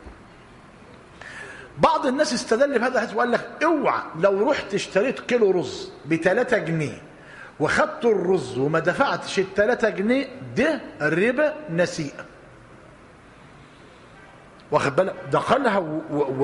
بعض الناس استدل بهذا الحديث وقال لك اوعى لو رحت اشتريت كيلو رز ب3 جنيه وخدت الرز وما دفعتش ال3 جنيه ده ربا نسيئة. واخد بالك؟ دخلها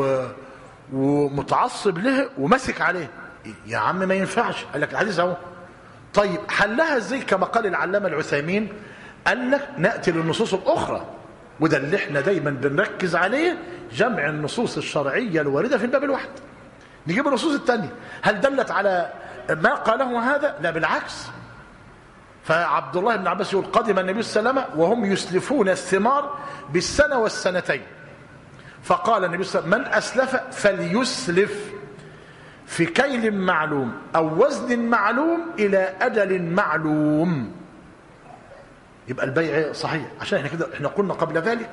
ومتعصب له ومسك عليه، يا عم ما ينفعش. قال لك الحديث اهو. طيب حلها ازاي؟ كما قال العلامة العثيمين، قال لك نأتي للنصوص الأخرى، وده اللي احنا دايما بنركز عليه، جمع النصوص الشرعية الواردة في الباب الواحد. نجيب النصوص الثانية، هل دلت على ما قاله هذا؟ لا بالعكس. فعبد الله بن عباس يقول قدم النبي صلى الله عليه وسلم وهم يسلفون الثمار بالسنة والسنتين، فقال النبي صلى الله عليه وسلم من أسلف فليسلف في كيل معلوم أو وزن معلوم إلى أجل معلوم. يبقى البيع صحيح. عشان احنا قلنا قبل ذلك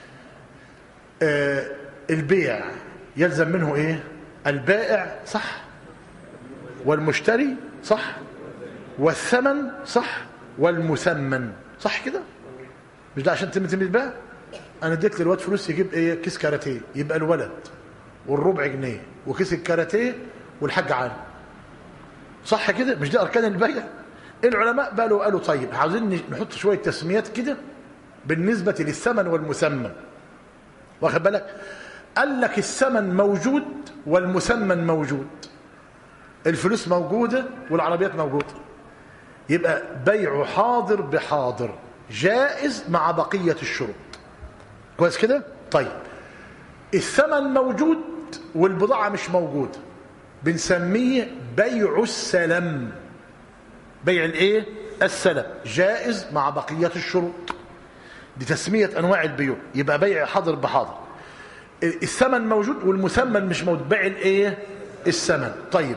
البيع يلزم منه ايه؟ البائع صح، والمشتري صح، والثمن صح، والمثمن صح كده. مش ده عشان تم البيع؟ انا اديت للواد فلوس يجيب ايه؟ كيس كاراتيه، يبقى الولد والربع جنيه وكيس الكاراتيه والحاج عالم، صح كده؟ مش ده اركان البيع؟ العلماء قالوا طيب عاوزين نحط شويه تسميات كده بالنسبه للثمن والمثمن. واخد بالك؟ قال لك الثمن موجود والمثمن موجود، الفلوس موجوده والعربيات موجوده، يبقى بيع حاضر بحاضر جائز مع بقيه الشروط. كويس كده؟ طيب الثمن موجود والبضاعه مش موجوده، بنسميه بيع السلم. بيع الايه؟ السلم جائز مع بقيه الشروط. دي تسميه انواع البيوع. يبقى بيع حاضر بحاضر، الثمن موجود والمثمن مش موجود، بيع الايه؟ الثمن. طيب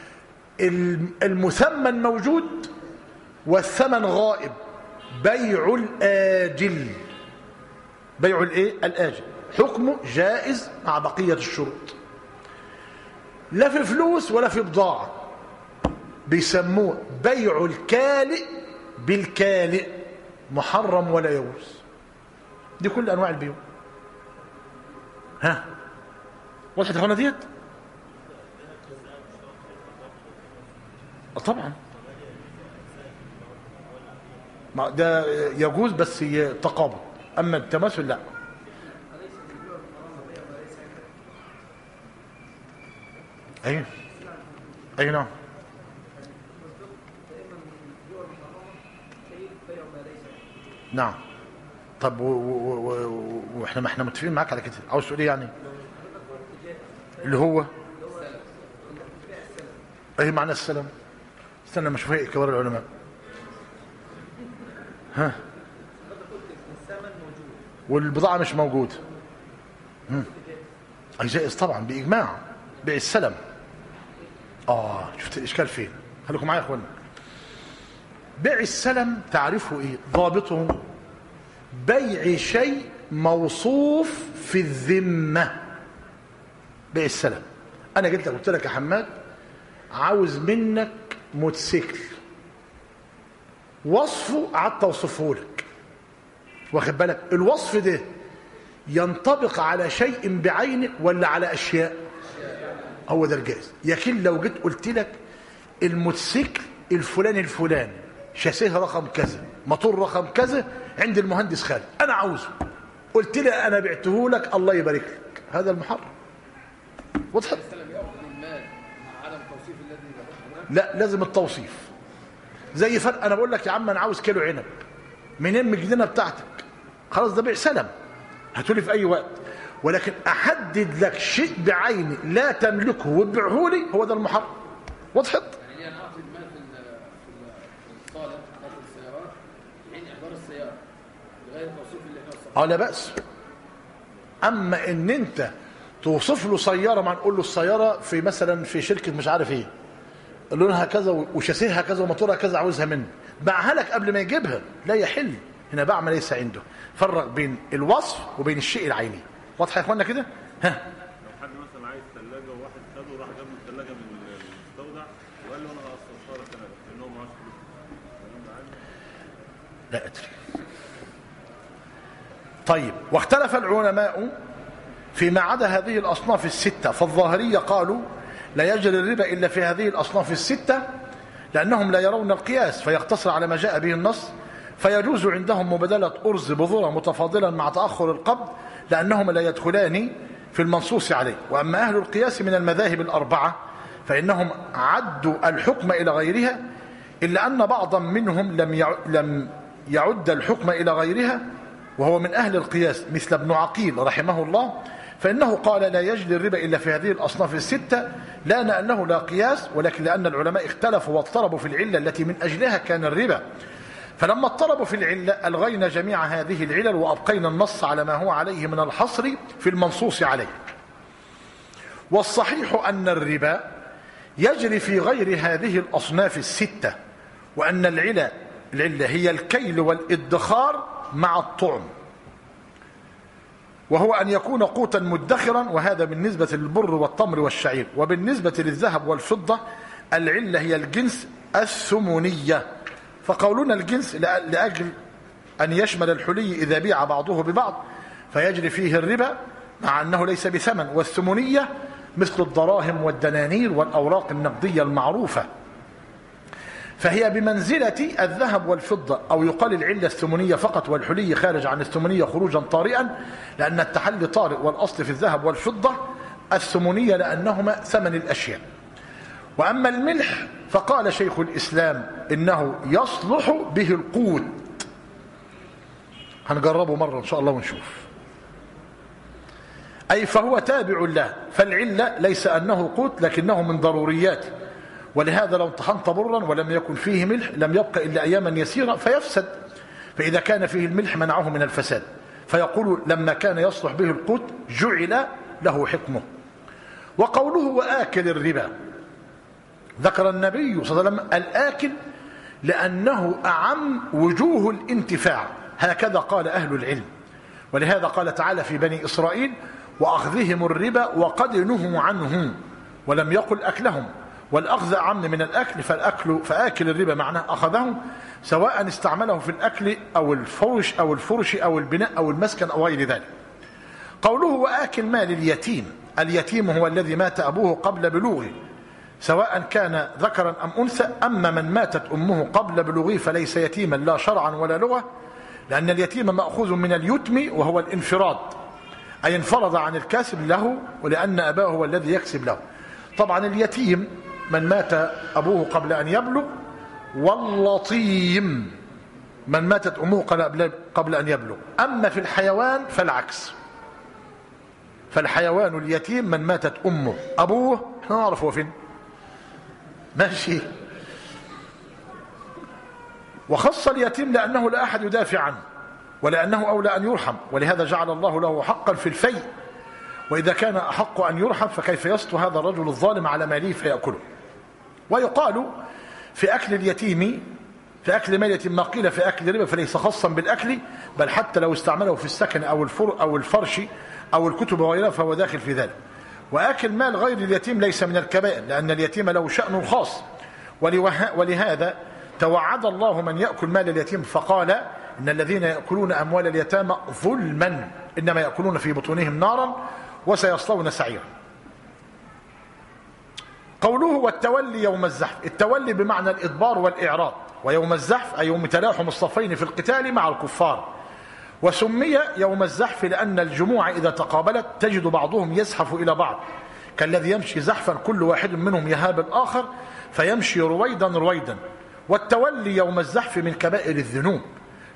المثمن موجود والثمن غائب، بيع الاجل. بيع الايه؟ الاجل حكمه جائز مع بقيه الشروط. لا في فلوس ولا في بضاعه، بيسموه بيع الكالئ بالكالئ، محرم ولا يجوز. دي كل انواع البيوع. ها وضحت هنا ديت؟ طبعا ده يجوز بس تقابل، اما التماثل لا. ايوه اي نعم. نعم. طب واحنا ما احنا متفقين معاك على كده. عاوز تقول ايه يعني؟ اللي هو ايه معنى السلام؟ استنى ما اشوف كبار العلماء. ها والبضاعه مش موجوده. اي جائز طبعا باجماع بيع السلم. شفت الاشكال فين؟ خليكم معايا يا اخوانا. بيع السلم تعرفه ايه؟ ضابطه بيع شيء موصوف في الذمه. بيع السلم، انا جيت لك قلت لك يا حماد عاوز منك موتوسيكل، وصفه قعدت اوصفه لك. واخد بالك؟ الوصف ده ينطبق على شيء بعينه ولا على اشياء؟ هو ده الجائز. لكن لو جيت قلت لك الموتوسيكل الفلاني شاسيه رقم كذا، موتور رقم كذا، عند المهندس خالد، انا عاوزه، قلت لي انا بعته لك، الله يبارك لك، هذا المحرم. وضحت؟ لا لازم التوصيف. زي فرق انا بقول لك يا عم انا عاوز كيلو عنب، منين من الجنينه بتاعتك؟ خلاص ده بيع سلم، هاتولي في اي وقت. ولكن أحدد لك شيء بعيني لا تملكه وتبيعه لي، هو ده المحرم. وضحت؟ يعني أنا أعطي المال في الصالة بتاعت السيارات حين إحضار السيارة بغير التوصيف اللي احنا وصفناه. لا بأس. أما إن أنت توصف له سيارة، مع نقول له السيارة في مثلا في شركة مش عارف إيه، لونها كذا وشاسيها كذا وموتورها كذا، عاوزها منه، باعها لك قبل ما يجيبها، لا يحل. هنا باع ما ليس عنده. فرق بين الوصف وبين الشيء العيني. واضح يا اخوانا كده؟ ها، لو حد مثلا عايز ثلاجه وواحد خده وراح جاب له الثلاجه من المستودع وقال له انا هقسطها لك انا بس ان هو معاش فلوس، لا ادري. طيب، واختلف العلماء فيما عدا هذه الاصناف السته، فالظاهريه قالوا لا يجري الربا الا في هذه الاصناف السته لانهم لا يرون القياس فيقتصر على ما جاء به النص، فيجوز عندهم مبادله ارز بذره متفاضلا مع تاخر القبض لانهما لا يدخلان في المنصوص عليه. واما اهل القياس من المذاهب الاربعه فانهم عدوا الحكم الى غيرها، الا ان بعضا منهم لم يعد الحكم الى غيرها، وهو من اهل القياس مثل ابن عقيل رحمه الله، فانه قال لا يجري الربا الا في هذه الاصناف السته، لا لانه لا قياس، ولكن لان العلماء اختلفوا واضطربوا في العله التي من اجلها كان الربا، فلما اضطربوا في العله الغينا جميع هذه العلل وابقينا النص على ما هو عليه من الحصر في المنصوص عليه. والصحيح ان الربا يجري في غير هذه الاصناف السته، وان العله هي الكيل والادخار مع الطعم، وهو أن يكون قوتا مدخرا، وهذا بالنسبة للبر والتمر والشعير. وبالنسبة للذهب والفضة العلة هي الجنس الثمنية، فقولنا الجنس لأجل أن يشمل الحلي إذا بيع بعضه ببعض فيجري فيه الربا مع أنه ليس بثمن، والثمنية مثل الدراهم والدنانير والأوراق النقدية المعروفة، فهي بمنزلة الذهب والفضة، أو يقال العلة الثمنية فقط، والحلي خارج عن الثمنية خروجا طارئا، لأن التحلي طارئ، والأصل في الذهب والفضة الثمنية لأنهما ثمن الأشياء. وأما الملح فقال شيخ الإسلام إنه يصلح به القوت، هنجربه مرة إن شاء الله ونشوف، أي فهو تابع له، فالعلة ليس أنه قوت لكنه من ضرورياته، ولهذا لو طحنت برا ولم يكن فيه ملح لم يبقى إلا أياما يسيرة فيفسد، فإذا كان فيه الملح منعه من الفساد، فيقول لما كان يصلح به القوت جعل له حكمه. وقوله وآكل الربا، ذكر النبي صلى الله عليه وسلم الآكل لأنه أعم وجوه الانتفاع، هكذا قال أهل العلم، ولهذا قال تعالى في بني إسرائيل وأخذهم الربا وقد نهوا عنه، ولم يقل أكلهم، والأخذ أعم من الأكل، فآكل الربا معناه أخذه، سواء استعمله في الأكل أو الفرش أو البناء أو المسكن أو غير ذلك. قوله وآكل مال اليتيم، اليتيم هو الذي مات أبوه قبل بلوغه سواء كان ذكرا أم أنثى، أما من ماتت أمه قبل بلوغه فليس يتيما لا شرعا ولا لغة، لأن اليتيم مأخوذ من اليتم وهو الانفراد، أي انفرد عن الكاسب له، ولأن أباه هو الذي يكسب له. طبعا اليتيم من مات أبوه قبل أن يبلغ، واللطيم من ماتت أمه قبل أن يبلغ. أما في الحيوان فالعكس، فالحيوان اليتيم من ماتت أمه، أبوه احنا نعرف هو فين ماشي. وخص اليتيم لأنه لا أحد يدافع عنه، ولأنه أولى أن يرحم، ولهذا جعل الله له حقا في الفيء، وإذا كان أحق أن يرحم فكيف يسطو هذا الرجل الظالم على ماله فيأكله. ويقال في أكل اليتيم، في أكل مال اليتيم ما قيل في أكل الربا، فليس خاصا بالأكل، بل حتى لو استعمله في السكن أو الفرش أو الكتب وغيرها فهو داخل في ذلك. وأكل مال غير اليتيم ليس من الكبائر، لأن اليتيم له شأن خاص، ولهذا توعد الله من يأكل مال اليتيم فقال إن الذين يأكلون أموال اليتامى ظلما إنما يأكلون في بطونهم نارا وسيصلون سعيرا. قوله والتولي يوم الزحف، التولي بمعنى الإدبار والإعراض، ويوم الزحف أي يوم تلاحم الصفين في القتال مع الكفار. وسمي يوم الزحف لأن الجموع إذا تقابلت تجد بعضهم يزحف إلى بعض، كالذي يمشي زحفا كل واحد منهم يهاب الآخر فيمشي رويدا رويدا. والتولي يوم الزحف من كبائر الذنوب،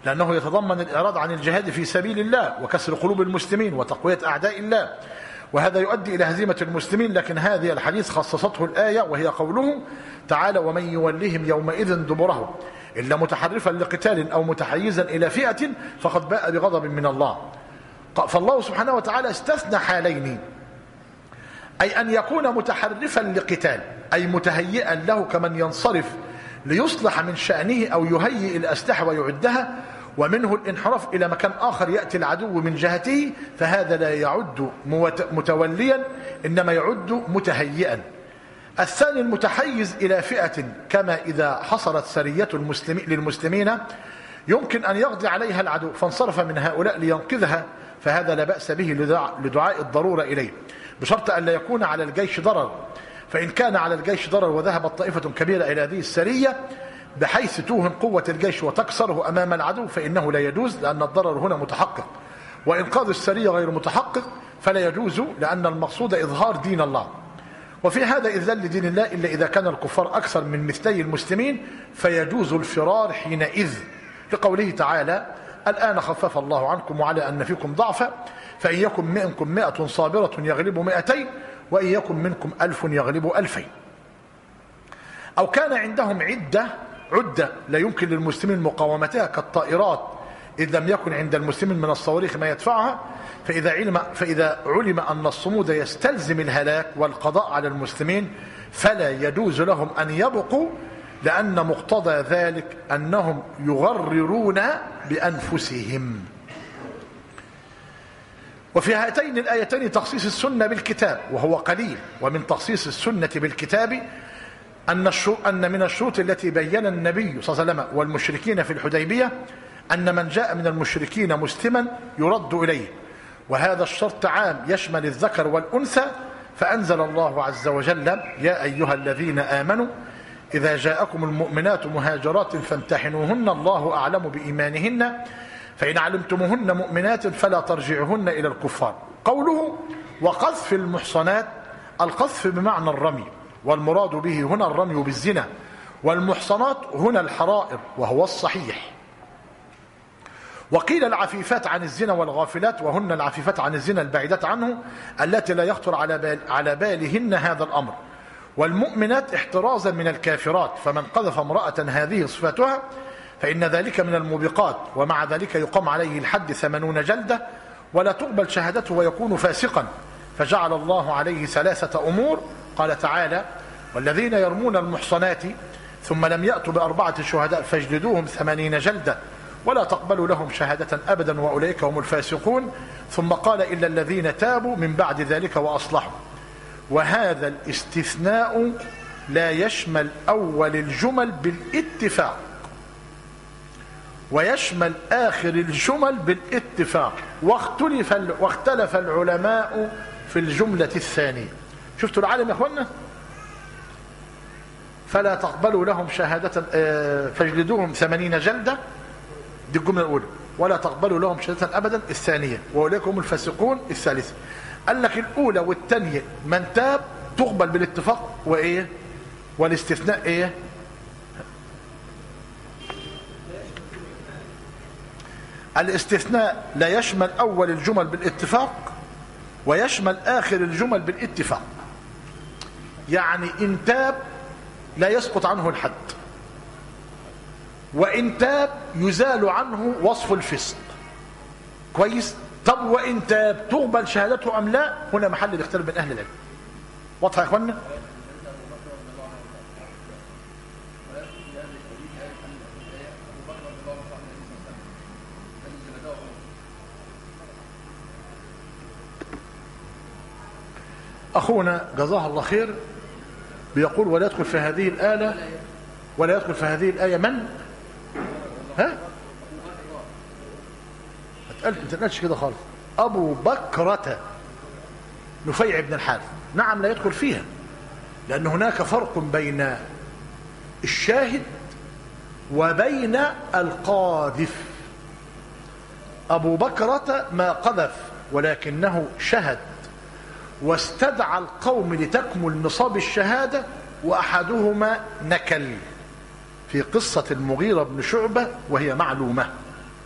لأنه يتضمن الإعراض عن الجهاد في سبيل الله وكسر قلوب المسلمين وتقوية أعداء الله، وهذا يؤدي إلى هزيمة المسلمين. لكن هذه الحديث خصصته الآية، وهي قوله تعالى: ومن يولهم يومئذ دبره إلا متحرفا لقتال أو متحيزا إلى فئة فقد باء بغضب من الله. فالله سبحانه وتعالى استثنى حالين، أي أن يكون متحرفا لقتال أي متهيئا له كمن ينصرف ليصلح من شأنه أو يهيئ الأسلحة ويعدها، ومنه الانحراف إلى مكان آخر يأتي العدو من جهته، فهذا لا يعد متوليا إنما يعد متهيئا. الثاني المتحيز إلى فئة، كما إذا حصلت سرية للمسلمين يمكن أن يقضي عليها العدو فانصرف من هؤلاء لينقذها، فهذا لا بأس به لدعاء الضرورة إليه، بشرط أن لا يكون على الجيش ضرر. فإن كان على الجيش ضرر وذهبت طائفة كبيرة إلى هذه السرية بحيث توهن قوة الجيش وتكسره أمام العدو فإنه لا يجوز، لأن الضرر هنا متحقق. وإنقاذ السرية غير متحقق فلا يجوز، لأن المقصود إظهار دين الله. وفي هذا إذلال لدين الله إلا إذا كان الكفار أكثر من مثلي المسلمين فيجوز الفرار حينئذ، لقوله تعالى: الآن خفف الله عنكم وعلى أن فيكم ضعفا فإن يكن منكم 100 صابرة يغلب 200 وإن يكن منكم 1000 يغلب 2000. أو كان عندهم عدة لا يمكن للمسلمين مقاومتها كالطائرات، إذ لم يكن عند المسلمين من الصواريخ ما يدفعها، فإذا علم أن الصمود يستلزم الهلاك والقضاء على المسلمين فلا يجوز لهم أن يبقوا، لأن مقتضى ذلك أنهم يغررون بأنفسهم. وفي هاتين الآيتين تخصيص السنة بالكتاب وهو قليل. ومن تخصيص السنة بالكتاب أن من الشروط التي بين النبي صلى الله عليه وسلم والمشركين في الحديبية أن من جاء من المشركين مسلما يرد إليه، وهذا الشرط عام يشمل الذكر والأنثى. فأنزل الله عز وجل: يا أيها الذين آمنوا إذا جاءكم المؤمنات مهاجرات فامتحنوهن الله أعلم بإيمانهن فإن علمتموهن مؤمنات فلا ترجعوهن إلى الكفار. قوله: وقذف المحصنات، القذف بمعنى الرمي، والمراد به هنا الرمي بالزنا، والمحصنات هنا الحرائر وهو الصحيح. وقيل العفيفات عن الزنا والغافلات، وهن العفيفات عن الزنا البعيدات عنه التي لا يخطر على بالهن هذا الأمر. والمؤمنات احترازا من الكافرات، فمن قذف امرأة هذه صفتها فإن ذلك من الموبقات، ومع ذلك يقام عليه الحد 80 جلدة ولا تقبل شهادته ويكون فاسقا. فجعل الله عليه 3 أمور، قال تعالى: والذين يرمون المحصنات ثم لم يأتوا ب4 شهداء فاجلدوهم 80 جلدة ولا تقبلوا لهم شهادة أبدا وأولئك هم الفاسقون. ثم قال: إلا الذين تابوا من بعد ذلك وأصلحوا. وهذا الاستثناء لا يشمل أول الجمل بالاتفاق ويشمل آخر الجمل بالاتفاق، واختلف العلماء في الجملة الثانية. شفتوا العالم يا أخوانا؟ فلا تقبلوا لهم شهادة فاجلدوهم 80 جلدة، دي الجملة الأولى. ولا تقبلوا لهم شهادة أبدا الثانية، وأولئك هم الفاسقون الثالثة. قال لك الأولى والثانية من تاب تقبل بالاتفاق، وإيه والاستثناء إيه؟ الاستثناء لا يشمل أول الجمل بالاتفاق ويشمل آخر الجمل بالاتفاق. يعني إن تاب لا يسقط عنه الحد، وإن تاب يزال عنه وصف الفسق. كويس؟ طب وإن تاب تقبل شهادته أم لا؟ هنا محل الاختلاف بين أهل العلم. واضح يا إخوانا؟ أخونا جزاه الله خير بيقول: ولا يدخل في هذه الآية من؟ ها؟ ما تقلش كده خالص. أبو بكرة نفيع بن الحارث، نعم لا يدخل فيها، لأن هناك فرق بين الشاهد وبين القاذف. أبو بكرة ما قذف ولكنه شهد واستدعى القوم لتكمل نصاب الشهادة، وأحدهما نكل في قصة المغيرة بن شعبة وهي معلومة.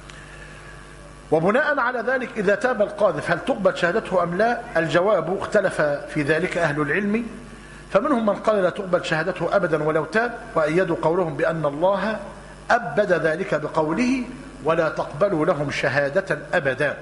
وبناء على ذلك إذا تاب القاذف هل تقبل شهادته أم لا؟ الجواب اختلف في ذلك أهل العلم، فمنهم من قال لا تقبل شهادته أبدا ولو تاب، وأيدوا قولهم بأن الله أبد ذلك بقوله ولا تقبلوا لهم شهادة أبدا.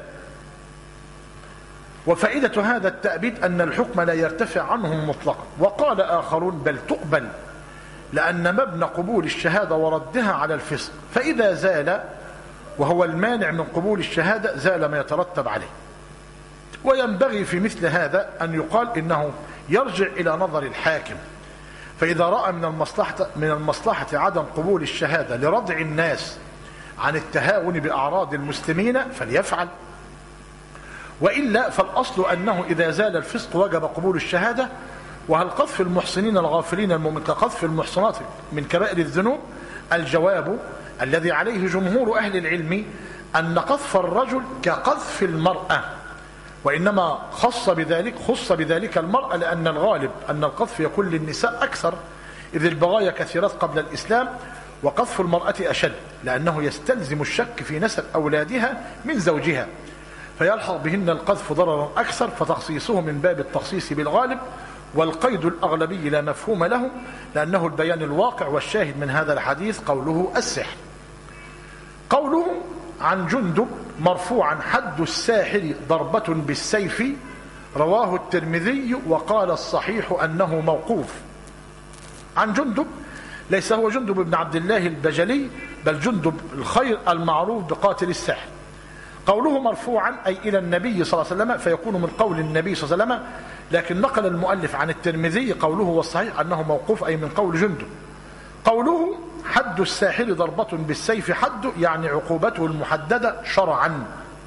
وفائدة هذا التأبيد أن الحكم لا يرتفع عنهم مطلقا. وقال آخرون بل تقبل، لأن مبنى قبول الشهادة وردها على الفسق، فإذا زال وهو المانع من قبول الشهادة زال ما يترتب عليه. وينبغي في مثل هذا أن يقال إنه يرجع إلى نظر الحاكم، فإذا رأى من المصلحة عدم قبول الشهادة لردع الناس عن التهاون بأعراض المسلمين فليفعل، وإلا فالأصل أنه إذا زال الفسق وجب قبول الشهادة. وهل قذف المحسنين الغافلين المؤمن كقذف المحصنات من كبائر الذنوب؟ الجواب الذي عليه جمهور أهل العلم أن قذف الرجل كقذف المرأة، وإنما خص بذلك المرأة، لأن الغالب أن القذف يكون للنساء أكثر، إذ البغايا كثيرات قبل الإسلام، وقذف المرأة أشد لأنه يستلزم الشك في نسب أولادها من زوجها، فيلحق بهن القذف ضررا أكثر، فتخصيصه من باب التخصيص بالغالب، والقيد الأغلبي لا مفهوم له، لأنه البيان الواقع. والشاهد من هذا الحديث قوله السحر. قوله عن جندب مرفوعا حد الساحر ضربة بالسيف، رواه الترمذي وقال الصحيح أنه موقوف. عن جندب ليس هو جندب بن عبد الله البجلي، بل جندب الخير المعروف بقاتل السحر. قوله مرفوعا أي إلى النبي صلى الله عليه وسلم، فيكون من قول النبي صلى الله عليه وسلم، لكن نقل المؤلف عن الترمذي قوله والصحيح أنه موقوف أي من قول جندب. قوله حد الساحر ضربة بالسيف، حد يعني عقوبته المحددة شرعا،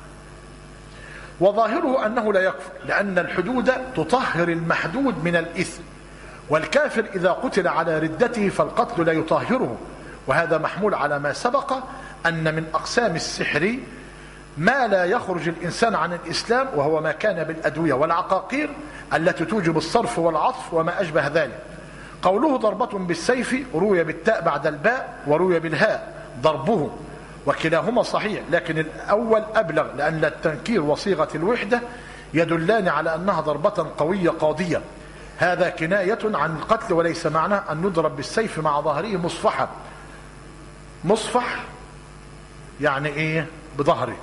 وظاهره أنه لا يكفر، لأن الحدود تطهر المحدود من الإثم، والكافر إذا قتل على ردته فالقتل لا يطهره. وهذا محمول على ما سبق أن من أقسام السحر ما لا يخرج الإنسان عن الإسلام، وهو ما كان بالأدوية والعقاقير التي توجب الصرف والعطف وما أشبه ذلك. قوله ضربة بالسيف روي بالتاء بعد الباء وروي بالهاء ضربه، وكلاهما صحيح، لكن الأول أبلغ، لأن التنكير وصيغة الوحدة يدلان على أنها ضربة قوية قاضية. هذا كناية عن القتل، وليس معناه أن نضرب بالسيف مع ظهره مصفحا. مصفح يعني إيه؟ بظهره.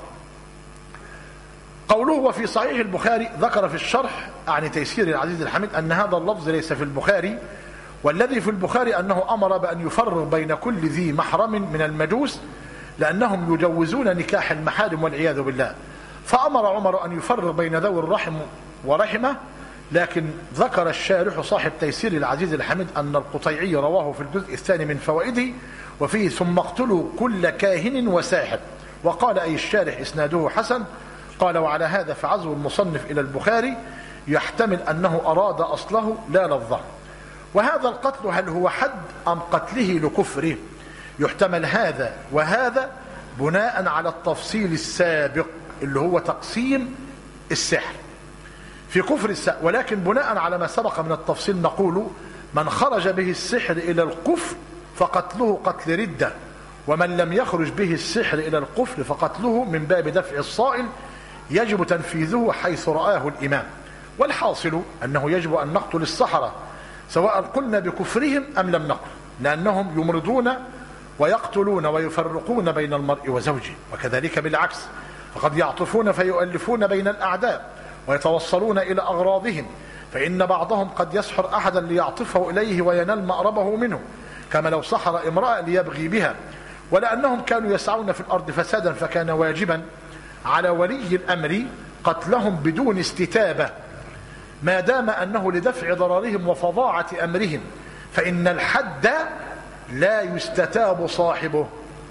قوله وفي صحيح البخاري ذكر في الشرح عن تيسير العزيز الحميد أن هذا اللفظ ليس في البخاري، والذي في البخاري أنه أمر بأن يفرق بين كل ذي محرم من المجوس، لأنهم يجوزون نكاح المحارم والعياذ بالله، فأمر عمر أن يفرق بين ذوي الرحم ورحمه. لكن ذكر الشارح صاحب تيسير العزيز الحميد أن القطيعي رواه في الجزء الثاني من فوائده وفيه ثم اقتلوا كل كاهن وساحر، وقال أي الشارح إسناده حسن. قال وعلى هذا فعزو المصنف إلى البخاري يحتمل أنه أراد أصله لا لفظه. وهذا القتل هل هو حد أم قتله لكفره؟ يحتمل هذا وهذا بناء على التفصيل السابق اللي هو تقسيم السحر في كفر السحر، ولكن بناء على ما سبق من التفصيل نقول من خرج به السحر إلى الكفر فقتله قتل ردة، ومن لم يخرج به السحر إلى الكفر فقتله من باب دفع الصائل يجب تنفيذه حيث رآه الإمام. والحاصل أنه يجب أن نقتل السحرة سواء قلنا بكفرهم أم لم نقل، لأنهم يمرضون ويقتلون ويفرقون بين المرء وزوجه، وكذلك بالعكس، فقد يعطفون فيؤلفون بين الأعداء ويتوصلون إلى أغراضهم، فإن بعضهم قد يسحر أحدا ليعطفه إليه وينال مأربه منه، كما لو سحر امرأة ليبغي بها. ولأنهم كانوا يسعون في الأرض فسادا فكان واجبا على ولي الأمر قتلهم بدون استتابة، ما دام أنه لدفع ضررهم وفظاعة أمرهم، فإن الحد لا يستتاب صاحبه.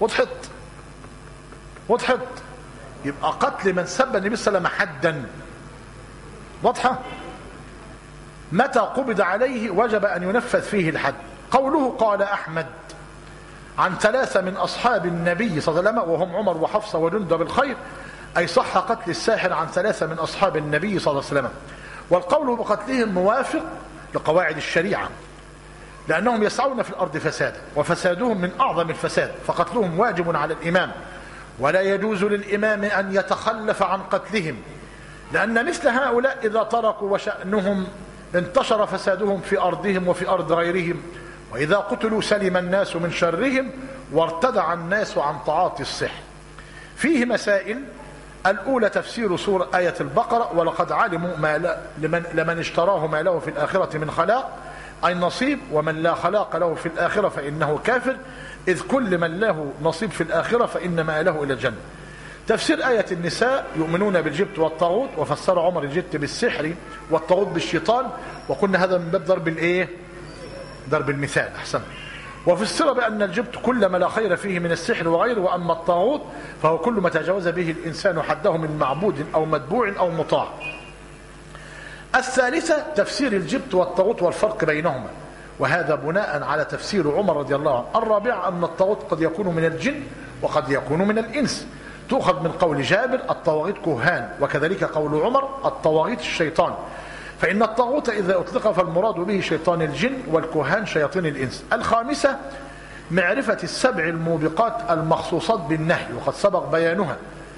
وضحت يبقى قتل من سب النبي صلى الله عليه وسلم حدا واضحة، متى قبض عليه وجب أن ينفذ فيه الحد. قوله قال أحمد عن 3 من أصحاب النبي صلى الله عليه وسلم وهم عمر وحفصة وجندب الخير، أي صح قتل الساحر عن 3 من أصحاب النبي صلى الله عليه وسلم. والقول بقتلهم موافق لقواعد الشريعة، لأنهم يسعون في الأرض فسادا، وفسادهم من أعظم الفساد، فقتلهم واجب على الإمام. ولا يجوز للإمام أن يتخلف عن قتلهم، لأن مثل هؤلاء إذا تركوا وشأنهم انتشر فسادهم في أرضهم وفي أرض غيرهم، وإذا قتلوا سلم الناس من شرهم وارتدع الناس عن تعاطي الصح. فيه مسائل. الأولى تفسير سورة آية البقرة: ولقد علموا لمن اشتراه ما له في الآخرة من خلاق، أي نصيب، ومن لا خلاق له في الآخرة فإنه كافر، إذ كل من له نصيب في الآخرة فإن ماله إلى الجنة. تفسير آية النساء: يؤمنون بالجبت والطاغوت، وفسر عمر الجبت بالسحر والطاغوت بالشيطان، وقلنا هذا من باب ضرب المثال. أحسن. وفسر بأن الجبت كل ما لا خير فيه من السحر وغيره، وأما الطاغوت فهو كل ما تجاوز به الإنسان حده من معبود أو متبوع أو مطاع. الثالثة تفسير الجبت والطاغوت والفرق بينهما، وهذا بناء على تفسير عمر رضي الله عنه. الرابعة أن الطاغوت قد يكون من الجن وقد يكون من الإنس، تؤخذ من قول جابر: الطواغيت كهان، وكذلك قول عمر: الطواغيت الشيطان. فإن الطاغوت إذا أطلق فالمراد به شيطان الجن، والكهان شياطين الإنس. الخامسة معرفة السبع الموبقات المخصوصات بالنهي، وقد سبق بيانها.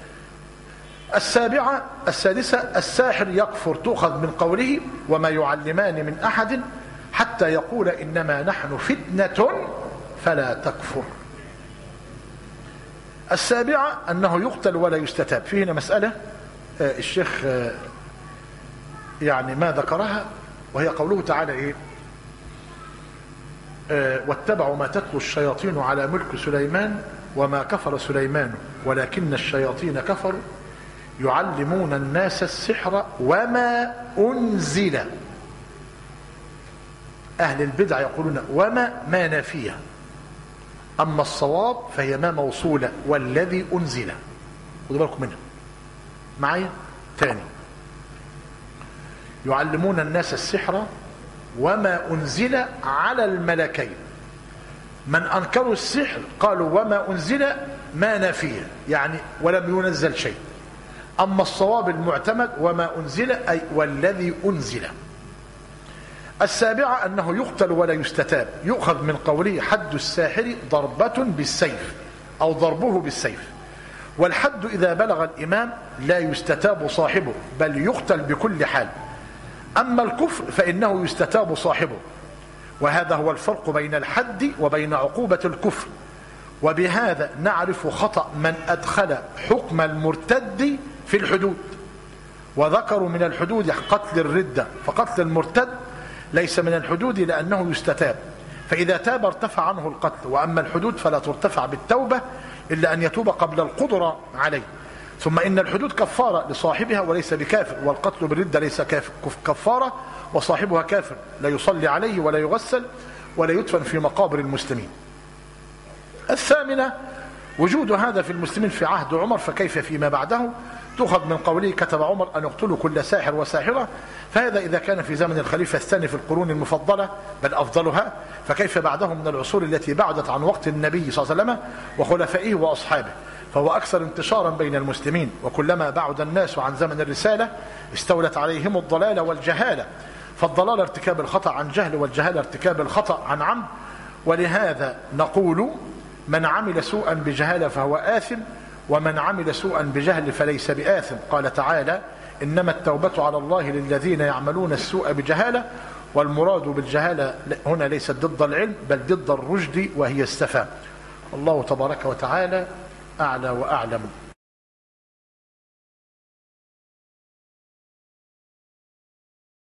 السادسة الساحر يكفر، تؤخذ من قوله: وما يعلمان من أحد حتى يقول إنما نحن فتنة فلا تكفر. السابعة أنه يقتل ولا يستتاب. فيه هنا مسألة الشيخ يعني ما ذكرها، وهي قوله تعالى إيه؟ واتبعوا ما تتلو الشياطين على ملك سليمان وما كفر سليمان ولكن الشياطين كفروا يعلمون الناس السحر وما أنزل. أهل البدع يقولون وما نافية، أما الصواب فهي ما موصولة، والذي أنزل. خذوا بالكم منها معايا تاني: يعلمون الناس السحر وما أنزل على الملكين. من أنكروا السحر قالوا وما أنزل ما نافية، يعني ولم ينزل شيء. أما الصواب المعتمد وما أنزل أي والذي أنزل. السابعة أنه يقتل ولا يستتاب، يؤخذ من قوله: حد الساحر ضربة بالسيف أو ضربه بالسيف. والحد إذا بلغ الإمام لا يستتاب صاحبه، بل يقتل بكل حال. أما الكفر فإنه يستتاب صاحبه، وهذا هو الفرق بين الحد وبين عقوبة الكفر. وبهذا نعرف خطأ من أدخل حكم المرتد في الحدود، وذكروا من الحدود قتل الردة، فقتل المرتد ليس من الحدود لأنه يستتاب، فإذا تاب ارتفع عنه القتل. وأما الحدود فلا ترتفع بالتوبة إلا أن يتوب قبل القدرة عليه. ثم إن الحدود كفارة لصاحبها وليس بكافر، والقتل بالردة ليس كفارة، وصاحبها كافر لا يصلي عليه ولا يغسل ولا يدفن في مقابر المسلمين. الثامنة وجود هذا في المسلمين في عهد عمر، فكيف فيما بعده؟ تؤخذ من قوله: كتب عمر أن يقتلوا كل ساحر وساحرة. فهذا إذا كان في زمن الخليفة الثاني في القرون المفضلة بل أفضلها، فكيف بعده من العصور التي بعدت عن وقت النبي صلى الله عليه وسلم وخلفائه وأصحابه؟ فهو أكثر انتشارا بين المسلمين، وكلما بعد الناس عن زمن الرسالة استولت عليهم الضلالة والجهالة، فالضلال ارتكاب الخطأ عن جهل، والجهالة ارتكاب الخطأ عن عمد. ولهذا نقول: من عمل سوءا بجهالة فهو آثم، ومن عمل سوءا بجهل فليس بآثم. قال تعالى: إنما التوبة على الله للذين يعملون السوء بجهالة. والمراد بالجهالة هنا ليست ضد العلم بل ضد الرشد، وهي السفة. الله تبارك وتعالى أعلى وأعلم.